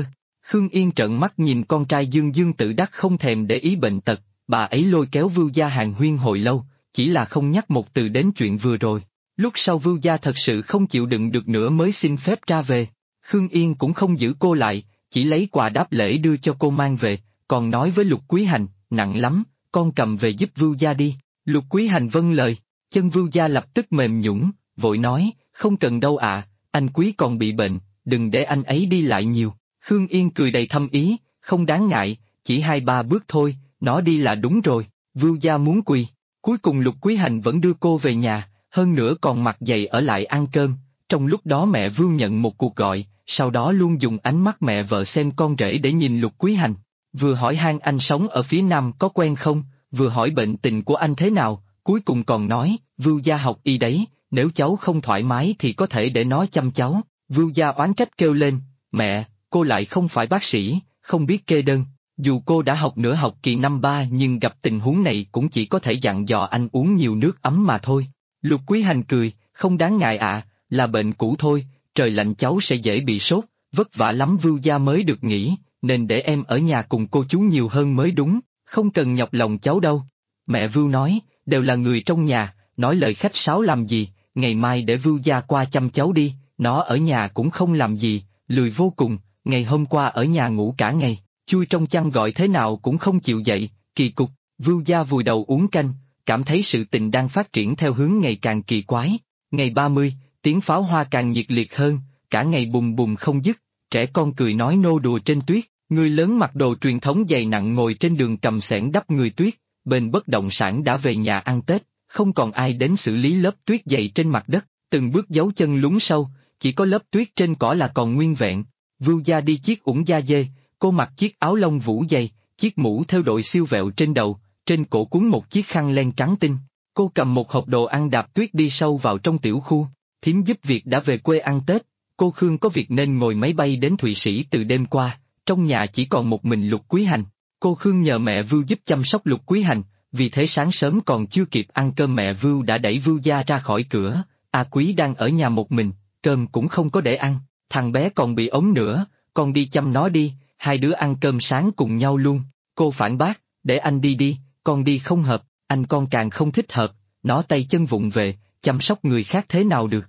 Khương Yên trợn mắt nhìn con trai dương dương tự đắc không thèm để ý bệnh tật, bà ấy lôi kéo Vưu Gia hàn huyên hồi lâu, chỉ là không nhắc một từ đến chuyện vừa rồi. Lúc sau Vưu Gia thật sự không chịu đựng được nữa mới xin phép ra về. Khương Yên cũng không giữ cô lại, chỉ lấy quà đáp lễ đưa cho cô mang về, còn nói với Lục Quý Hành, nặng lắm, con cầm về giúp Vưu Gia đi. Lục Quý Hành vâng lời, chân Vưu Gia lập tức mềm nhũn, vội nói, không cần đâu ạ, anh Quý còn bị bệnh, đừng để anh ấy đi lại nhiều. Khương Yên cười đầy thâm ý, không đáng ngại, chỉ 2-3 bước thôi, nó đi là đúng rồi. Vưu Gia muốn quỳ, cuối cùng Lục Quý Hành vẫn đưa cô về nhà, hơn nữa còn mặc giày ở lại ăn cơm. Trong lúc đó mẹ Vưu nhận một cuộc gọi, sau đó luôn dùng ánh mắt mẹ vợ xem con rể để nhìn Lục Quý Hành. Vừa hỏi han anh sống ở phía Nam có quen không, vừa hỏi bệnh tình của anh thế nào, cuối cùng còn nói, Vưu Gia học y đấy, nếu cháu không thoải mái thì có thể để nó chăm cháu. Vưu Gia oán trách kêu lên, mẹ, cô lại không phải bác sĩ, không biết kê đơn. Dù cô đã học nửa học kỳ năm 3 nhưng gặp tình huống này cũng chỉ có thể dặn dò anh uống nhiều nước ấm mà thôi. Lục Quý Hành cười, không đáng ngại ạ, là bệnh cũ thôi, trời lạnh cháu sẽ dễ bị sốt, vất vả lắm Vưu Gia mới được nghỉ, nên để em ở nhà cùng cô chú nhiều hơn mới đúng, không cần nhọc lòng cháu đâu. Mẹ Vưu nói, đều là người trong nhà, nói lời khách sáo làm gì, ngày mai để Vưu Gia qua chăm cháu đi, nó ở nhà cũng không làm gì, lười vô cùng, ngày hôm qua ở nhà ngủ cả ngày, chui trong chăn gọi thế nào cũng không chịu dậy, kỳ cục. Vưu Gia vùi đầu uống canh, cảm thấy sự tình đang phát triển theo hướng ngày càng kỳ quái. Ngày 30, tiếng pháo hoa càng nhiệt liệt hơn, cả ngày bùng bùng không dứt, trẻ con cười nói nô đùa trên tuyết, người lớn mặc đồ truyền thống dày nặng ngồi trên đường cầm xẻng đắp người tuyết, bên bất động sản đã về nhà ăn Tết, không còn ai đến xử lý lớp tuyết dày trên mặt đất, từng bước dấu chân lún sâu, chỉ có lớp tuyết trên cỏ là còn nguyên vẹn. Vưu Gia đi chiếc ủng da dê, cô mặc chiếc áo lông vũ dày, chiếc mũ theo đội siêu vẹo trên đầu, trên cổ cuốn một chiếc khăn len trắng tinh. Cô cầm một hộp đồ ăn đạp tuyết đi sâu vào trong tiểu khu, thím giúp việc đã về quê ăn Tết, cô Khương có việc nên ngồi máy bay đến Thụy Sĩ từ đêm qua, trong nhà chỉ còn một mình Lục Quý Hành. Cô Khương nhờ mẹ Vưu giúp chăm sóc Lục Quý Hành, vì thế sáng sớm còn chưa kịp ăn cơm mẹ Vưu đã đẩy Vưu Gia ra khỏi cửa, A Quý đang ở nhà một mình, cơm cũng không có để ăn, thằng bé còn bị ốm nữa, con đi chăm nó đi, hai đứa ăn cơm sáng cùng nhau luôn. Cô phản bác, để anh đi đi, con đi không hợp, anh con càng không thích hợp, nó tay chân vụng về, chăm sóc người khác thế nào được,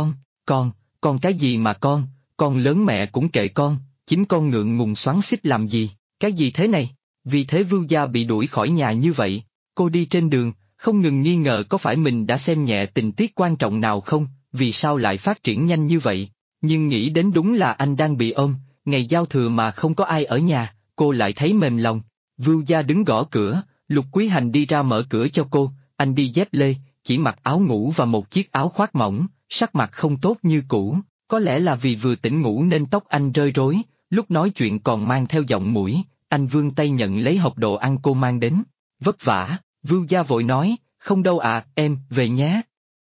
con cái gì mà con lớn mẹ cũng kệ con, chính con ngượng ngùng xoắn xít làm gì, cái gì thế này, vì thế Vưu Gia bị đuổi khỏi nhà như vậy. Cô đi trên đường, không ngừng nghi ngờ có phải mình đã xem nhẹ tình tiết quan trọng nào không, vì sao lại phát triển nhanh như vậy, nhưng nghĩ đến đúng là anh đang bị ôm, ngày giao thừa mà không có ai ở nhà, cô lại thấy mềm lòng. Vưu Gia đứng gõ cửa, Lục Quý Hành đi ra mở cửa cho cô, anh đi dép lê, chỉ mặc áo ngủ và một chiếc áo khoác mỏng, sắc mặt không tốt như cũ, có lẽ là vì vừa tỉnh ngủ nên tóc anh rơi rối, lúc nói chuyện còn mang theo giọng mũi, anh vươn tay nhận lấy hộp đồ ăn cô mang đến. Vất vả, Vưu Gia vội nói, không đâu ạ, em, về nhé.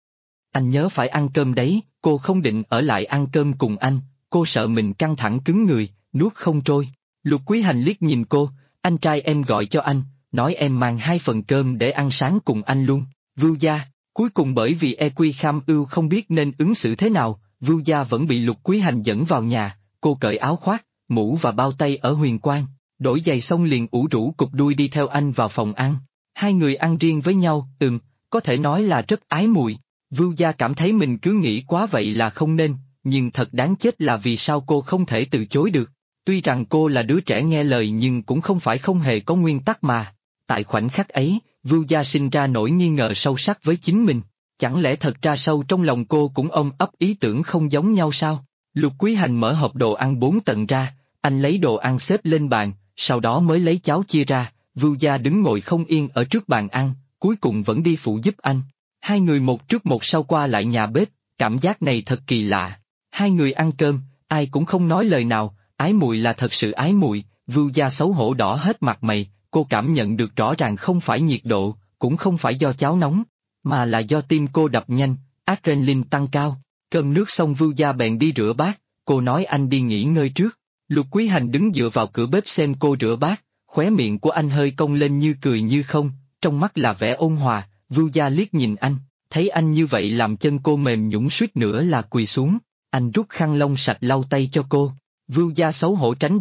Anh nhớ phải ăn cơm đấy, cô không định ở lại ăn cơm cùng anh, cô sợ mình căng thẳng cứng người, nuốt không trôi. Lục Quý Hành liếc nhìn cô, anh trai em gọi cho anh, nói em mang 2 phần cơm để ăn sáng cùng anh luôn. Vưu Gia, cuối cùng bởi vì EQ Kham Ưu không biết nên ứng xử thế nào, Vưu Gia vẫn bị Lục Quý Hành dẫn vào nhà, cô cởi áo khoác, mũ và bao tay ở Huyền Quang, đổi giày xong liền ủ rũ cụp đuôi đi theo anh vào phòng ăn. Hai người ăn riêng với nhau, có thể nói là rất ái mùi. Vưu Gia cảm thấy mình cứ nghĩ quá vậy là không nên, nhưng thật đáng chết là vì sao cô không thể từ chối được. Tuy rằng cô là đứa trẻ nghe lời nhưng cũng không phải không hề có nguyên tắc mà. Tại khoảnh khắc ấy, Vưu Gia sinh ra nỗi nghi ngờ sâu sắc với chính mình. Chẳng lẽ thật ra sâu trong lòng cô cũng ôm ấp ý tưởng không giống nhau sao? Lục Quý Hành mở hộp đồ ăn 4 tầng ra, anh lấy đồ ăn xếp lên bàn, sau đó mới lấy cháo chia ra. Vưu Gia đứng ngồi không yên ở trước bàn ăn, cuối cùng vẫn đi phụ giúp anh. Hai người một trước một sau qua lại nhà bếp, cảm giác này thật kỳ lạ. Hai người ăn cơm, ai cũng không nói lời nào, ái mùi là thật sự ái mùi. Vưu Gia xấu hổ đỏ hết mặt mày, cô cảm nhận được rõ ràng không phải nhiệt độ, cũng không phải do cháo nóng, mà là do tim cô đập nhanh, adrenaline tăng cao. Cơm nước xong Vưu Gia bèn đi rửa bát, cô nói anh đi nghỉ ngơi trước. Lục Quý Hành đứng dựa vào cửa bếp xem cô rửa bát, khóe miệng của anh hơi cong lên như cười như không, trong mắt là vẻ ôn hòa. Vưu Gia liếc nhìn anh, thấy anh như vậy làm chân cô mềm nhũn suýt nữa là quỳ xuống, anh rút khăn lông sạch lau tay cho cô. Vưu Gia xấu hổ tránh đi,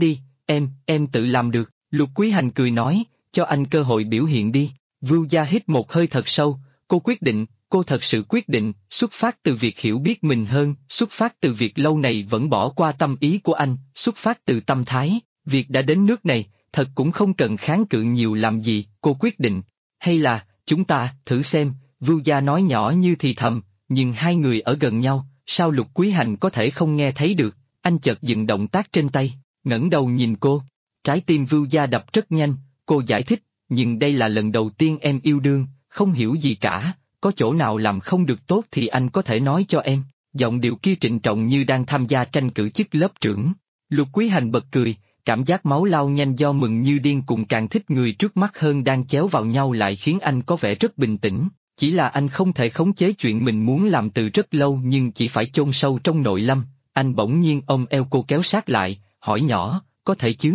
em tự làm được, Lục Quý Hành cười nói, cho anh cơ hội biểu hiện đi. Vưu Gia hít một hơi thật sâu, cô thật sự quyết định, xuất phát từ việc hiểu biết mình hơn, xuất phát từ việc lâu này vẫn bỏ qua tâm ý của anh, xuất phát từ tâm thái, việc đã đến nước này, thật cũng không cần kháng cự nhiều làm gì, cô quyết định. Hay là, chúng ta, thử xem, Vưu Gia nói nhỏ như thì thầm, nhưng hai người ở gần nhau, sao Lục Quý Hành có thể không nghe thấy được, anh chợt dừng động tác trên tay, ngẩng đầu nhìn cô. Trái tim Vưu Gia đập rất nhanh, cô giải thích, nhưng đây là lần đầu tiên em yêu đương, không hiểu gì cả, có chỗ nào làm không được tốt thì anh có thể nói cho em. Giọng điệu kia trịnh trọng như đang tham gia tranh cử chức lớp trưởng. Lục Quý Hành bật cười, cảm giác máu lao nhanh do mừng như điên cùng càng thích người trước mắt hơn đang chéo vào nhau lại khiến anh có vẻ rất bình tĩnh. Chỉ là anh không thể khống chế chuyện mình muốn làm từ rất lâu nhưng chỉ phải chôn sâu trong nội tâm. Anh bỗng nhiên ôm eo cô kéo sát lại, hỏi nhỏ, có thể chứ,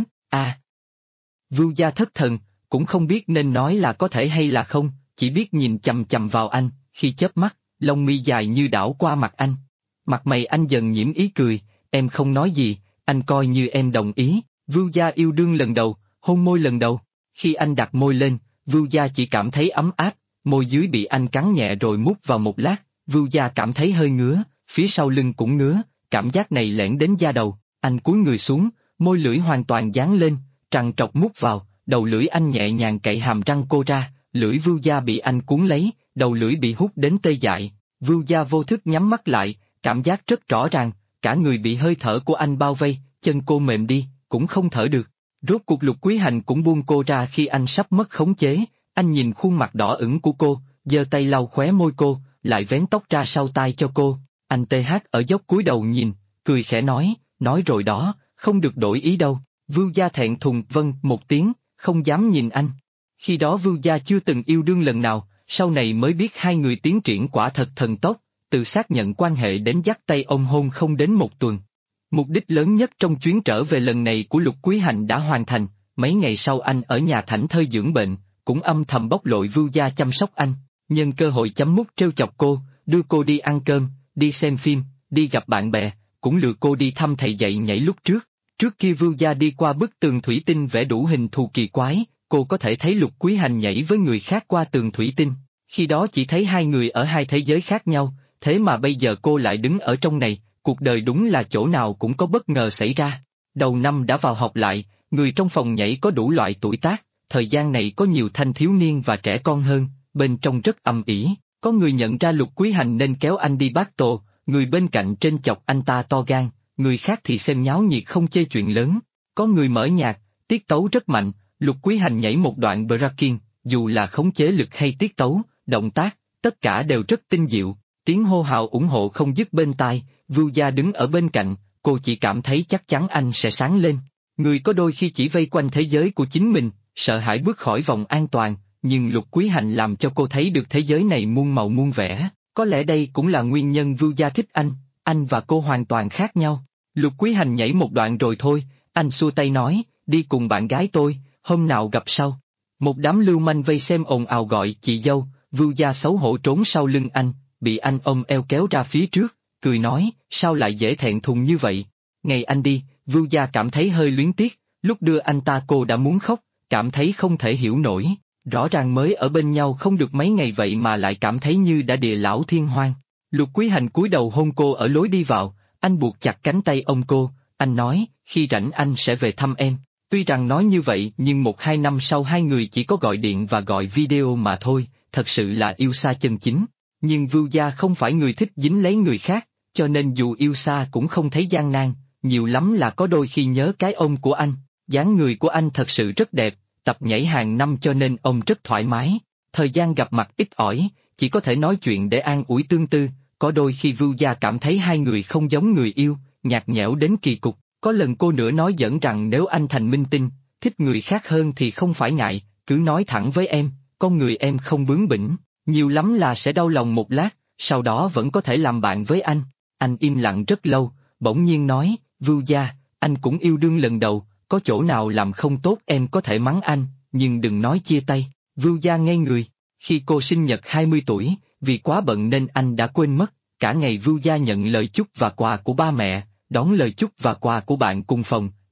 Vưu Gia thất thần, cũng không biết nên nói là có thể hay là không, chỉ biết nhìn chằm chằm vào anh, khi chớp mắt, lông mi dài như đảo qua mặt anh. Mặt mày anh dần nhiễm ý cười, em không nói gì, anh coi như em đồng ý. Vưu Gia yêu đương lần đầu, hôn môi lần đầu, khi anh đặt môi lên, Vưu Gia chỉ cảm thấy ấm áp, môi dưới bị anh cắn nhẹ rồi mút vào một lát, Vưu Gia cảm thấy hơi ngứa, phía sau lưng cũng ngứa, cảm giác này lẻn đến da đầu, anh cúi người xuống, môi lưỡi hoàn toàn dán lên, trằn trọc mút vào, đầu lưỡi anh nhẹ nhàng cạy hàm răng cô ra, lưỡi Vưu Gia bị anh cuốn lấy, đầu lưỡi bị hút đến tê dại, Vưu Gia vô thức nhắm mắt lại, cảm giác rất rõ ràng, cả người bị hơi thở của anh bao vây, chân cô mềm đi, cũng không thở được. Rốt cuộc Lục Quý Hành cũng buông cô ra khi anh sắp mất khống chế, anh nhìn khuôn mặt đỏ ửng của cô, giơ tay lau khóe môi cô, lại vén tóc ra sau tai cho cô, anh ở dốc cúi đầu nhìn, cười khẽ nói rồi đó, không được đổi ý đâu. Vưu Gia thẹn thùng vâng một tiếng, không dám nhìn anh. Khi đó Vưu Gia chưa từng yêu đương lần nào, sau này mới biết hai người tiến triển quả thật thần tốc, từ xác nhận quan hệ đến dắt tay ôm hôn không đến một tuần. Mục đích lớn nhất trong chuyến trở về lần này của Lục Quý Hành đã hoàn thành, mấy ngày sau anh ở nhà thảnh thơi dưỡng bệnh, cũng âm thầm bóc lội Vưu Gia chăm sóc anh, nhân cơ hội chấm mút trêu chọc cô, đưa cô đi ăn cơm, đi xem phim, đi gặp bạn bè, cũng lừa cô đi thăm thầy dạy nhảy lúc trước. Trước kia Vưu Gia đi qua bức tường thủy tinh vẽ đủ hình thù kỳ quái, cô có thể thấy Lục Quý Hành nhảy với người khác qua tường thủy tinh, khi đó chỉ thấy hai người ở hai thế giới khác nhau, thế mà bây giờ cô lại đứng ở trong này, cuộc đời đúng là chỗ nào cũng có bất ngờ xảy ra. Đầu năm đã vào học lại, người trong phòng nhảy có đủ loại tuổi tác, thời gian này có nhiều thanh thiếu niên và trẻ con hơn, bên trong rất ầm ĩ. Có người nhận ra Lục Quý Hành nên kéo anh đi bát tổ, người bên cạnh trên chọc anh ta to gan, người khác thì xem nháo nhiệt không chê chuyện lớn. Có người mở nhạc, tiết tấu rất mạnh, Lục Quý Hành nhảy một đoạn breaking, dù là khống chế lực hay tiết tấu, động tác, tất cả đều rất tinh diệu, tiếng hô hào ủng hộ không dứt bên tai. Vưu Gia đứng ở bên cạnh, cô chỉ cảm thấy chắc chắn anh sẽ sáng lên. Người có đôi khi chỉ vây quanh thế giới của chính mình, sợ hãi bước khỏi vòng an toàn, nhưng Lục Quý Hành làm cho cô thấy được thế giới này muôn màu muôn vẻ. Có lẽ đây cũng là nguyên nhân Vưu Gia thích anh và cô hoàn toàn khác nhau. Lục Quý Hành nhảy một đoạn rồi thôi, anh xua tay nói, đi cùng bạn gái tôi, hôm nào gặp sau. Một đám lưu manh vây xem ồn ào gọi chị dâu, Vưu Gia xấu hổ trốn sau lưng anh, bị anh ôm eo kéo ra phía trước, cười nói, sao lại dễ thẹn thùng như vậy. Ngày anh đi, Vưu Gia cảm thấy hơi luyến tiếc, lúc đưa anh ta cô đã muốn khóc, cảm thấy không thể hiểu nổi, rõ ràng mới ở bên nhau không được mấy ngày vậy mà lại cảm thấy như đã địa lão thiên hoang. Lục Quý Hành cúi đầu hôn cô ở lối đi vào, anh buộc chặt cánh tay ôm cô, anh nói, khi rảnh anh sẽ về thăm em. Tuy rằng nói như vậy nhưng 1-2 năm sau hai người chỉ có gọi điện và gọi video mà thôi, thật sự là yêu xa chân chính. Nhưng Vưu Gia không phải người thích dính lấy người khác, cho nên dù yêu xa cũng không thấy gian nan, nhiều lắm là có đôi khi nhớ cái ôm của anh. Dáng người của anh thật sự rất đẹp, tập nhảy hàng năm cho nên ông rất thoải mái. Thời gian gặp mặt ít ỏi, chỉ có thể nói chuyện để an ủi tương tư, có đôi khi Vưu Gia cảm thấy hai người không giống người yêu, nhạt nhẽo đến kỳ cục. Có lần cô nữa nói giỡn rằng nếu anh thành minh tinh, thích người khác hơn thì không phải ngại, cứ nói thẳng với em, con người em không bướng bỉnh, nhiều lắm là sẽ đau lòng một lát, sau đó vẫn có thể làm bạn với anh. Anh im lặng rất lâu, bỗng nhiên nói, Vưu Gia, anh cũng yêu đương lần đầu, có chỗ nào làm không tốt em có thể mắng anh, nhưng đừng nói chia tay. Vưu Gia ngây người, khi cô sinh nhật 20 tuổi, vì quá bận nên anh đã quên mất, cả ngày Vưu Gia nhận lời chúc và quà của ba mẹ, đón lời chúc và quà của bạn cùng phòng,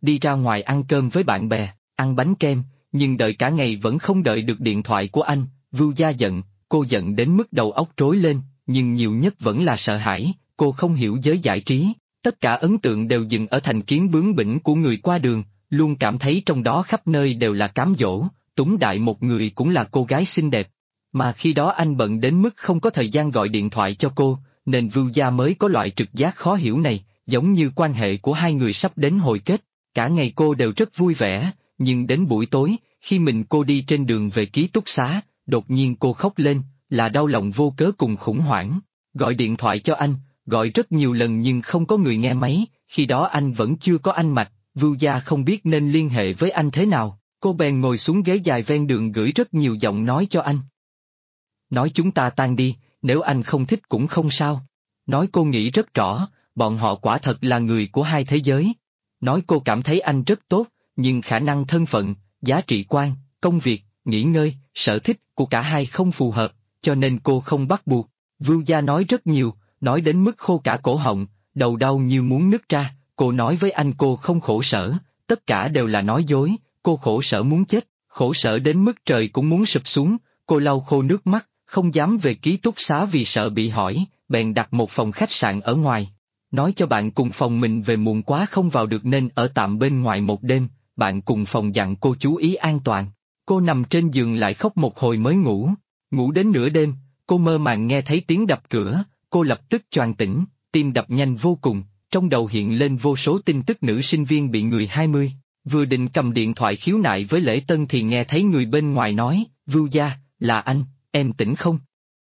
đi ra ngoài ăn cơm với bạn bè, ăn bánh kem, nhưng đợi cả ngày vẫn không đợi được điện thoại của anh. Vưu Gia giận, cô giận đến mức đầu óc rối lên, nhưng nhiều nhất vẫn là sợ hãi, cô không hiểu giới giải trí, tất cả ấn tượng đều dừng ở thành kiến bướng bỉnh của người qua đường, luôn cảm thấy trong đó khắp nơi đều là cám dỗ, túng đại một người cũng là cô gái xinh đẹp. Mà khi đó anh bận đến mức không có thời gian gọi điện thoại cho cô, nên Vưu Gia mới có loại trực giác khó hiểu này, giống như quan hệ của hai người sắp đến hồi kết. Cả ngày cô đều rất vui vẻ, nhưng đến buổi tối, khi cô đi trên đường về ký túc xá, đột nhiên cô khóc lên, là đau lòng vô cớ cùng khủng hoảng. Gọi điện thoại cho anh, gọi rất nhiều lần nhưng không có người nghe máy, khi đó anh vẫn chưa có anh mạch, Vưu Gia không biết nên liên hệ với anh thế nào, cô bèn ngồi xuống ghế dài ven đường gửi rất nhiều giọng nói cho anh. Nói chúng ta tan đi, nếu anh không thích cũng không sao. Nói cô nghĩ rất rõ, bọn họ quả thật là người của hai thế giới. Nói cô cảm thấy anh rất tốt, nhưng khả năng thân phận, giá trị quan, công việc, nghỉ ngơi, sở thích của cả hai không phù hợp, cho nên cô không bắt buộc. Vưu Gia nói rất nhiều, nói đến mức khô cả cổ họng, đầu đau như muốn nứt ra. Cô nói với anh cô không khổ sở, tất cả đều là nói dối, cô khổ sở muốn chết, khổ sở đến mức trời cũng muốn sụp xuống. Cô lau khô nước mắt, không dám về ký túc xá vì sợ bị hỏi, bèn đặt một phòng khách sạn ở ngoài. Nói cho bạn cùng phòng mình về muộn quá không vào được nên ở tạm bên ngoài một đêm, bạn cùng phòng dặn cô chú ý an toàn. Cô nằm trên giường lại khóc một hồi mới ngủ, ngủ đến nửa đêm, cô mơ màng nghe thấy tiếng đập cửa, cô lập tức choàng tỉnh, tim đập nhanh vô cùng, trong đầu hiện lên vô số tin tức nữ sinh viên bị người 20. Vừa định cầm điện thoại khiếu nại với Lễ Tân thì nghe thấy người bên ngoài nói, Vưu Gia, là anh, em tỉnh không?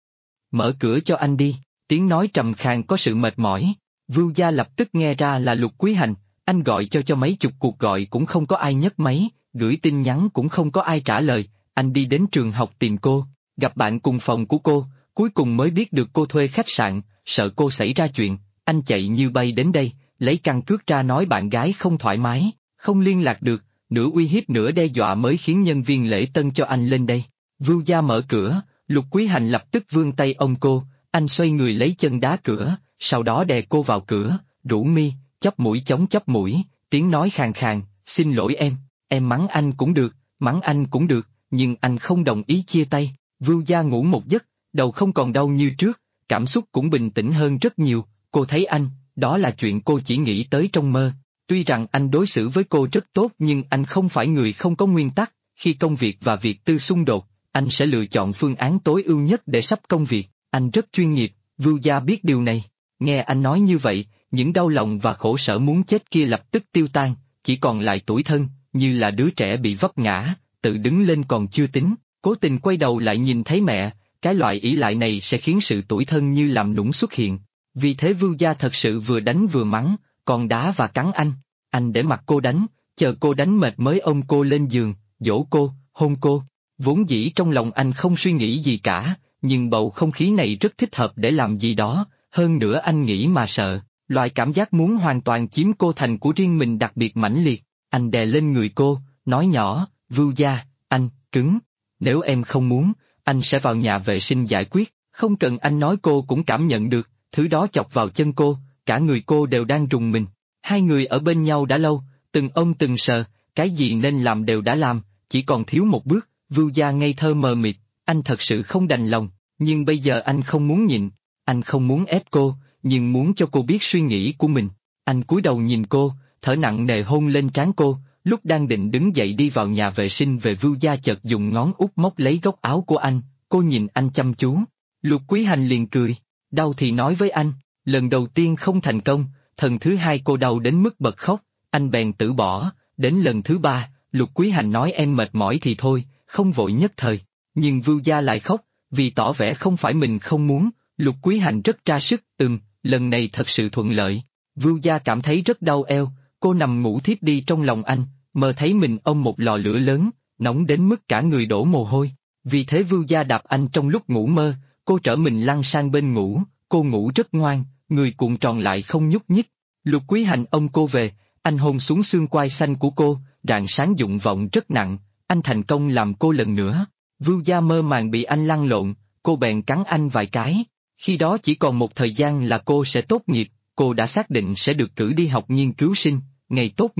Mở cửa cho anh đi, tiếng nói trầm khàn có sự mệt mỏi. Vưu Gia lập tức nghe ra là Lục Quý Hành, anh gọi cho mấy chục cuộc gọi cũng không có ai nhấc máy, gửi tin nhắn cũng không có ai trả lời, anh đi đến trường học tìm cô, gặp bạn cùng phòng của cô, cuối cùng mới biết được cô thuê khách sạn, sợ cô xảy ra chuyện, anh chạy như bay đến đây, lấy căn cước ra nói bạn gái không thoải mái, không liên lạc được, nửa uy hiếp nửa đe dọa mới khiến nhân viên Lễ Tân cho anh lên đây. Vưu Gia mở cửa, Lục Quý Hành lập tức vươn tay ôm cô, anh xoay người lấy chân đá cửa, sau đó đè cô vào cửa, rũ mi, chóp mũi chống chóp mũi, tiếng nói khàn khàn, xin lỗi em mắng anh cũng được, mắng anh cũng được, nhưng anh không đồng ý chia tay. Vưu Gia ngủ một giấc, đầu không còn đau như trước, cảm xúc cũng bình tĩnh hơn rất nhiều, cô thấy anh, đó là chuyện cô chỉ nghĩ tới trong mơ. Tuy rằng anh đối xử với cô rất tốt nhưng anh không phải người không có nguyên tắc, khi công việc và việc tư xung đột, anh sẽ lựa chọn phương án tối ưu nhất để sắp công việc, anh rất chuyên nghiệp, Vưu Gia biết điều này. Nghe anh nói như vậy, những đau lòng và khổ sở muốn chết kia lập tức tiêu tan, chỉ còn lại tủi thân, như là đứa trẻ bị vấp ngã, tự đứng lên còn chưa tính, cố tình quay đầu lại nhìn thấy mẹ, cái loại ỷ lại này sẽ khiến sự tủi thân như làm nũng xuất hiện. Vì thế Vưu Gia thật sự vừa đánh vừa mắng, còn đá và cắn anh để mặc cô đánh, chờ cô đánh mệt mới ôm cô lên giường, dỗ cô, hôn cô. Vốn dĩ trong lòng anh không suy nghĩ gì cả, nhưng bầu không khí này rất thích hợp để làm gì đó, hơn nữa anh nghĩ mà sợ, loại cảm giác muốn hoàn toàn chiếm cô thành của riêng mình đặc biệt mãnh liệt. Anh đè lên người cô, nói nhỏ, Vưu Gia, anh, cứng. Nếu em không muốn, anh sẽ vào nhà vệ sinh giải quyết, không cần anh nói cô cũng cảm nhận được, thứ đó chọc vào chân cô, cả người cô đều đang rùng mình. Hai người ở bên nhau đã lâu, từng ôm từng sờ, cái gì nên làm đều đã làm, chỉ còn thiếu một bước. Vưu Gia ngây thơ mờ mịt, anh thật sự không đành lòng, nhưng bây giờ anh không muốn nhịn, anh không muốn ép cô, nhưng muốn cho cô biết suy nghĩ của mình. Anh cúi đầu nhìn cô, thở nặng nề hôn lên trán cô, lúc đang định đứng dậy đi vào nhà vệ sinh về Vưu Gia chợt dùng ngón út móc lấy góc áo của anh, cô nhìn anh chăm chú. Lục Quý Hành liền cười, đau thì nói với anh, lần đầu tiên không thành công, lần thứ hai cô đau đến mức bật khóc, anh bèn từ bỏ, đến lần thứ ba, Lục Quý Hành nói em mệt mỏi thì thôi, không vội nhất thời, nhưng Vưu Gia lại khóc, vì tỏ vẻ không phải mình không muốn, Lục Quý Hành rất ra sức, lần này thật sự thuận lợi. Vưu Gia cảm thấy rất đau eo, cô nằm ngủ thiếp đi trong lòng anh, mơ thấy mình ôm một lò lửa lớn, nóng đến mức cả người đổ mồ hôi, vì thế Vưu Gia đạp anh trong lúc ngủ mơ, cô trở mình lăn sang bên ngủ, cô ngủ rất ngoan, người cuộn tròn lại không nhúc nhích. Lục Quý Hành ôm cô về, anh hôn xuống xương quai xanh của cô, rạng sáng dụng vọng rất nặng, anh thành công làm cô lần nữa. Vưu Gia mơ màng bị anh lăn lộn, cô bèn cắn anh vài cái. Khi đó chỉ còn một thời gian là cô sẽ tốt nghiệp, cô đã xác định sẽ được cử đi học nghiên cứu sinh, ngày tốt nghiệp,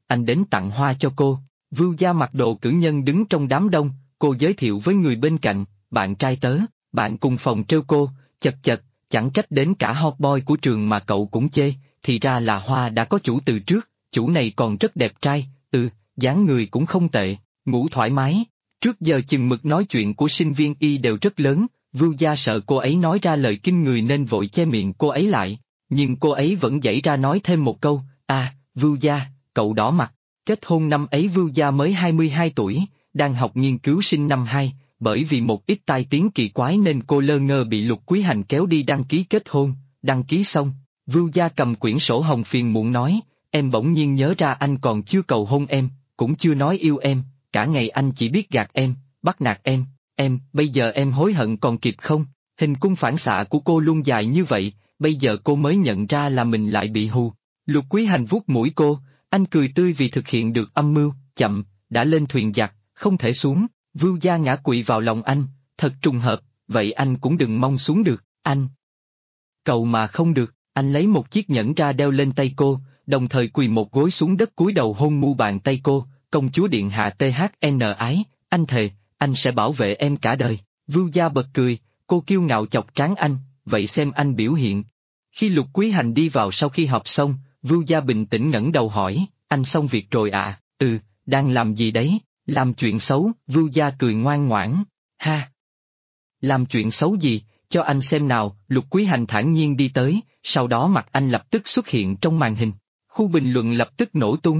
anh đến tặng hoa cho cô. Vưu Gia mặc đồ cử nhân đứng trong đám đông, cô giới thiệu với người bên cạnh, bạn trai tớ, bạn cùng phòng trêu cô, chật chật, chẳng trách đến cả hot boy của trường mà cậu cũng chê, thì ra là hoa đã có chủ từ trước, chủ này còn rất đẹp trai, dáng người cũng không tệ, ngủ thoải mái. Trước giờ chừng mực nói chuyện của sinh viên y đều rất lớn, Vưu Gia sợ cô ấy nói ra lời kinh người nên vội che miệng cô ấy lại, nhưng cô ấy vẫn giãy ra nói thêm một câu, Vưu Gia, cậu đỏ mặt. Kết hôn năm ấy Vưu Gia mới 22 tuổi, đang học nghiên cứu sinh năm 2, bởi vì một ít tai tiếng kỳ quái nên cô lơ ngơ bị Lục Quý Hành kéo đi đăng ký kết hôn, đăng ký xong, Vưu Gia cầm quyển sổ hồng phiền muộn nói, em bỗng nhiên nhớ ra anh còn chưa cầu hôn em, cũng chưa nói yêu em, cả ngày anh chỉ biết gạt em, bắt nạt em, bây giờ em hối hận còn kịp không? Hình cung phản xạ của cô luôn dài như vậy, bây giờ cô mới nhận ra là mình lại bị hù. Lục Quý Hành vuốt mũi cô, anh cười tươi vì thực hiện được âm mưu, chậm, đã lên thuyền giặc, không thể xuống, Vưu Gia ngã quỵ vào lòng anh, thật trùng hợp, vậy anh cũng đừng mong xuống được, anh. Cầu mà không được, anh lấy một chiếc nhẫn ra đeo lên tay cô, đồng thời quỳ một gối xuống đất cúi đầu hôn mu bàn tay cô, công chúa điện hạ THN ái, anh thề, anh sẽ bảo vệ em cả đời. Vưu Gia bật cười, cô kiêu ngạo chọc trán anh, vậy xem anh biểu hiện. Khi Lục Quý Hành đi vào sau khi họp xong, Vưu Gia bình tĩnh ngẩng đầu hỏi, anh xong việc rồi à? Đang làm gì đấy? Làm chuyện xấu, Vưu Gia cười ngoan ngoãn, ha. Làm chuyện xấu gì, cho anh xem nào, Lục Quý Hành thản nhiên đi tới, sau đó mặt anh lập tức xuất hiện trong màn hình. Khu bình luận lập tức nổ tung,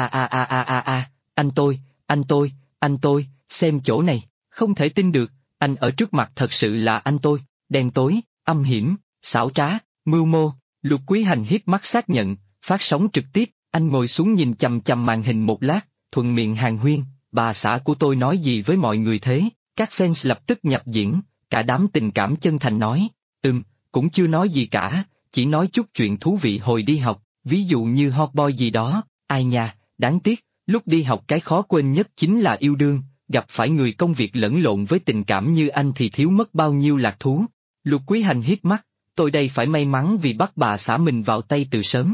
anh tôi, xem chỗ này, không thể tin được, anh ở trước mặt thật sự là anh tôi, đen tối, âm hiểm, xảo trá, mưu mô. Lục Quý Hành hiếp mắt xác nhận, phát sóng trực tiếp, anh ngồi xuống nhìn chằm chằm màn hình một lát, thuận miệng hàn huyên, bà xã của tôi nói gì với mọi người thế, các fans lập tức nhập diễn, cả đám tình cảm chân thành nói, cũng chưa nói gì cả, chỉ nói chút chuyện thú vị hồi đi học, ví dụ như hot boy gì đó, ai nha, đáng tiếc, lúc đi học cái khó quên nhất chính là yêu đương, gặp phải người công việc lẫn lộn với tình cảm như anh thì thiếu mất bao nhiêu lạc thú. Lục Quý Hành hiếp mắt, tôi đây phải may mắn vì bắt bà xã mình vào tay từ sớm.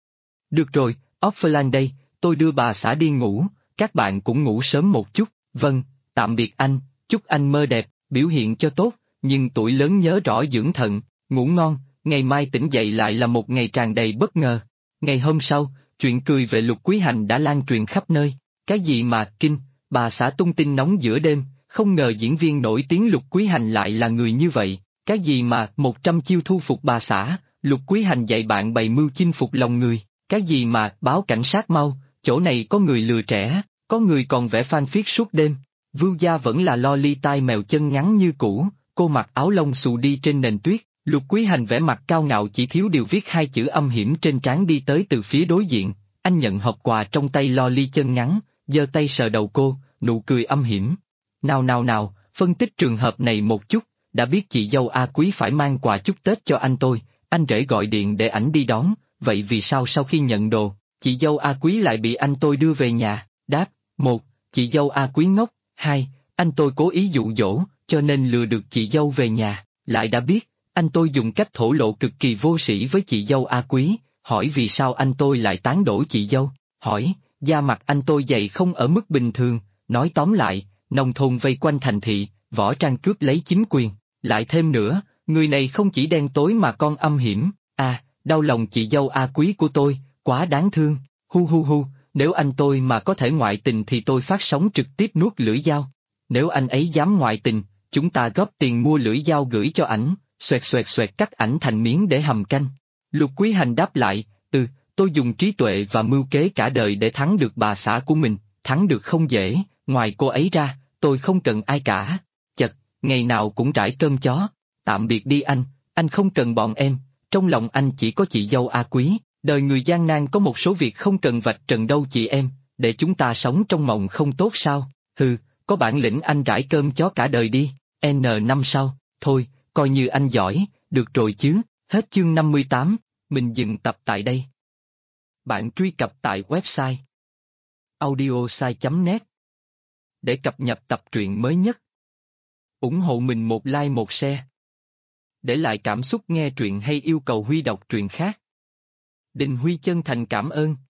Được rồi, offline đây, tôi đưa bà xã đi ngủ, các bạn cũng ngủ sớm một chút, vâng, tạm biệt anh, chúc anh mơ đẹp, biểu hiện cho tốt, nhưng tuổi lớn nhớ rõ dưỡng thận, ngủ ngon, ngày mai tỉnh dậy lại là một ngày tràn đầy bất ngờ. Ngày hôm sau, chuyện cười về Lục Quý Hành đã lan truyền khắp nơi, cái gì mà kinh, bà xã tung tin nóng giữa đêm, không ngờ diễn viên nổi tiếng Lục Quý Hành lại là người như vậy, cái gì mà 100 chiêu thu phục bà xã, Lục Quý Hành dạy bạn bày mưu chinh phục lòng người, cái gì mà báo cảnh sát mau, chỗ này có người lừa trẻ, có người còn vẽ fanfic suốt đêm. Vưu Gia vẫn là loli tai mèo chân ngắn như cũ, cô mặc áo lông xù đi trên nền tuyết, Lục Quý Hành vẽ mặt cao ngạo chỉ thiếu điều viết hai chữ âm hiểm trên trán đi tới từ phía đối diện, anh nhận hộp quà trong tay loli chân ngắn, giơ tay sờ đầu cô, nụ cười âm hiểm. Nào, phân tích trường hợp này một chút, đã biết chị dâu A Quý phải mang quà chúc Tết cho anh tôi, anh rể gọi điện để ảnh đi đón, vậy vì sao sau khi nhận đồ, chị dâu A Quý lại bị anh tôi đưa về nhà? Đáp, 1. Chị dâu A Quý ngốc, 2. Anh tôi cố ý dụ dỗ, cho nên lừa được chị dâu về nhà, lại đã biết, anh tôi dùng cách thổ lộ cực kỳ vô sĩ với chị dâu A Quý, hỏi vì sao anh tôi lại tán đổ chị dâu, hỏi, da mặt anh tôi dày không ở mức bình thường, nói tóm lại, nông thôn vây quanh thành thị, võ trang cướp lấy chính quyền, lại thêm nữa, người này không chỉ đen tối mà còn âm hiểm, đau lòng chị dâu A Quý của tôi, quá đáng thương, hu, nếu anh tôi mà có thể ngoại tình thì tôi phát sóng trực tiếp nuốt lưỡi dao, nếu anh ấy dám ngoại tình, chúng ta góp tiền mua lưỡi dao gửi cho ảnh, xoẹt cắt ảnh thành miếng để hầm canh. Lục Quý Hành đáp lại, tôi dùng trí tuệ và mưu kế cả đời để thắng được bà xã của mình, thắng được không dễ, ngoài cô ấy ra, tôi không cần ai cả. Chật, ngày nào cũng rải cơm chó. Tạm biệt đi anh không cần bọn em, trong lòng anh chỉ có chị dâu A Quý, đời người gian nan có một số việc không cần vạch trần đâu chị em, để chúng ta sống trong mộng không tốt sao? Có bản lĩnh anh rải cơm chó cả đời đi, N5 sau, thôi, coi như anh giỏi, được rồi chứ, hết chương 58, mình dừng tập tại đây. Bạn truy cập tại website audiosai.net để cập nhật tập truyện mới nhất. Ủng hộ mình một like một share. Để lại cảm xúc nghe truyện hay yêu cầu Huy đọc truyện khác. Đình Huy chân thành cảm ơn.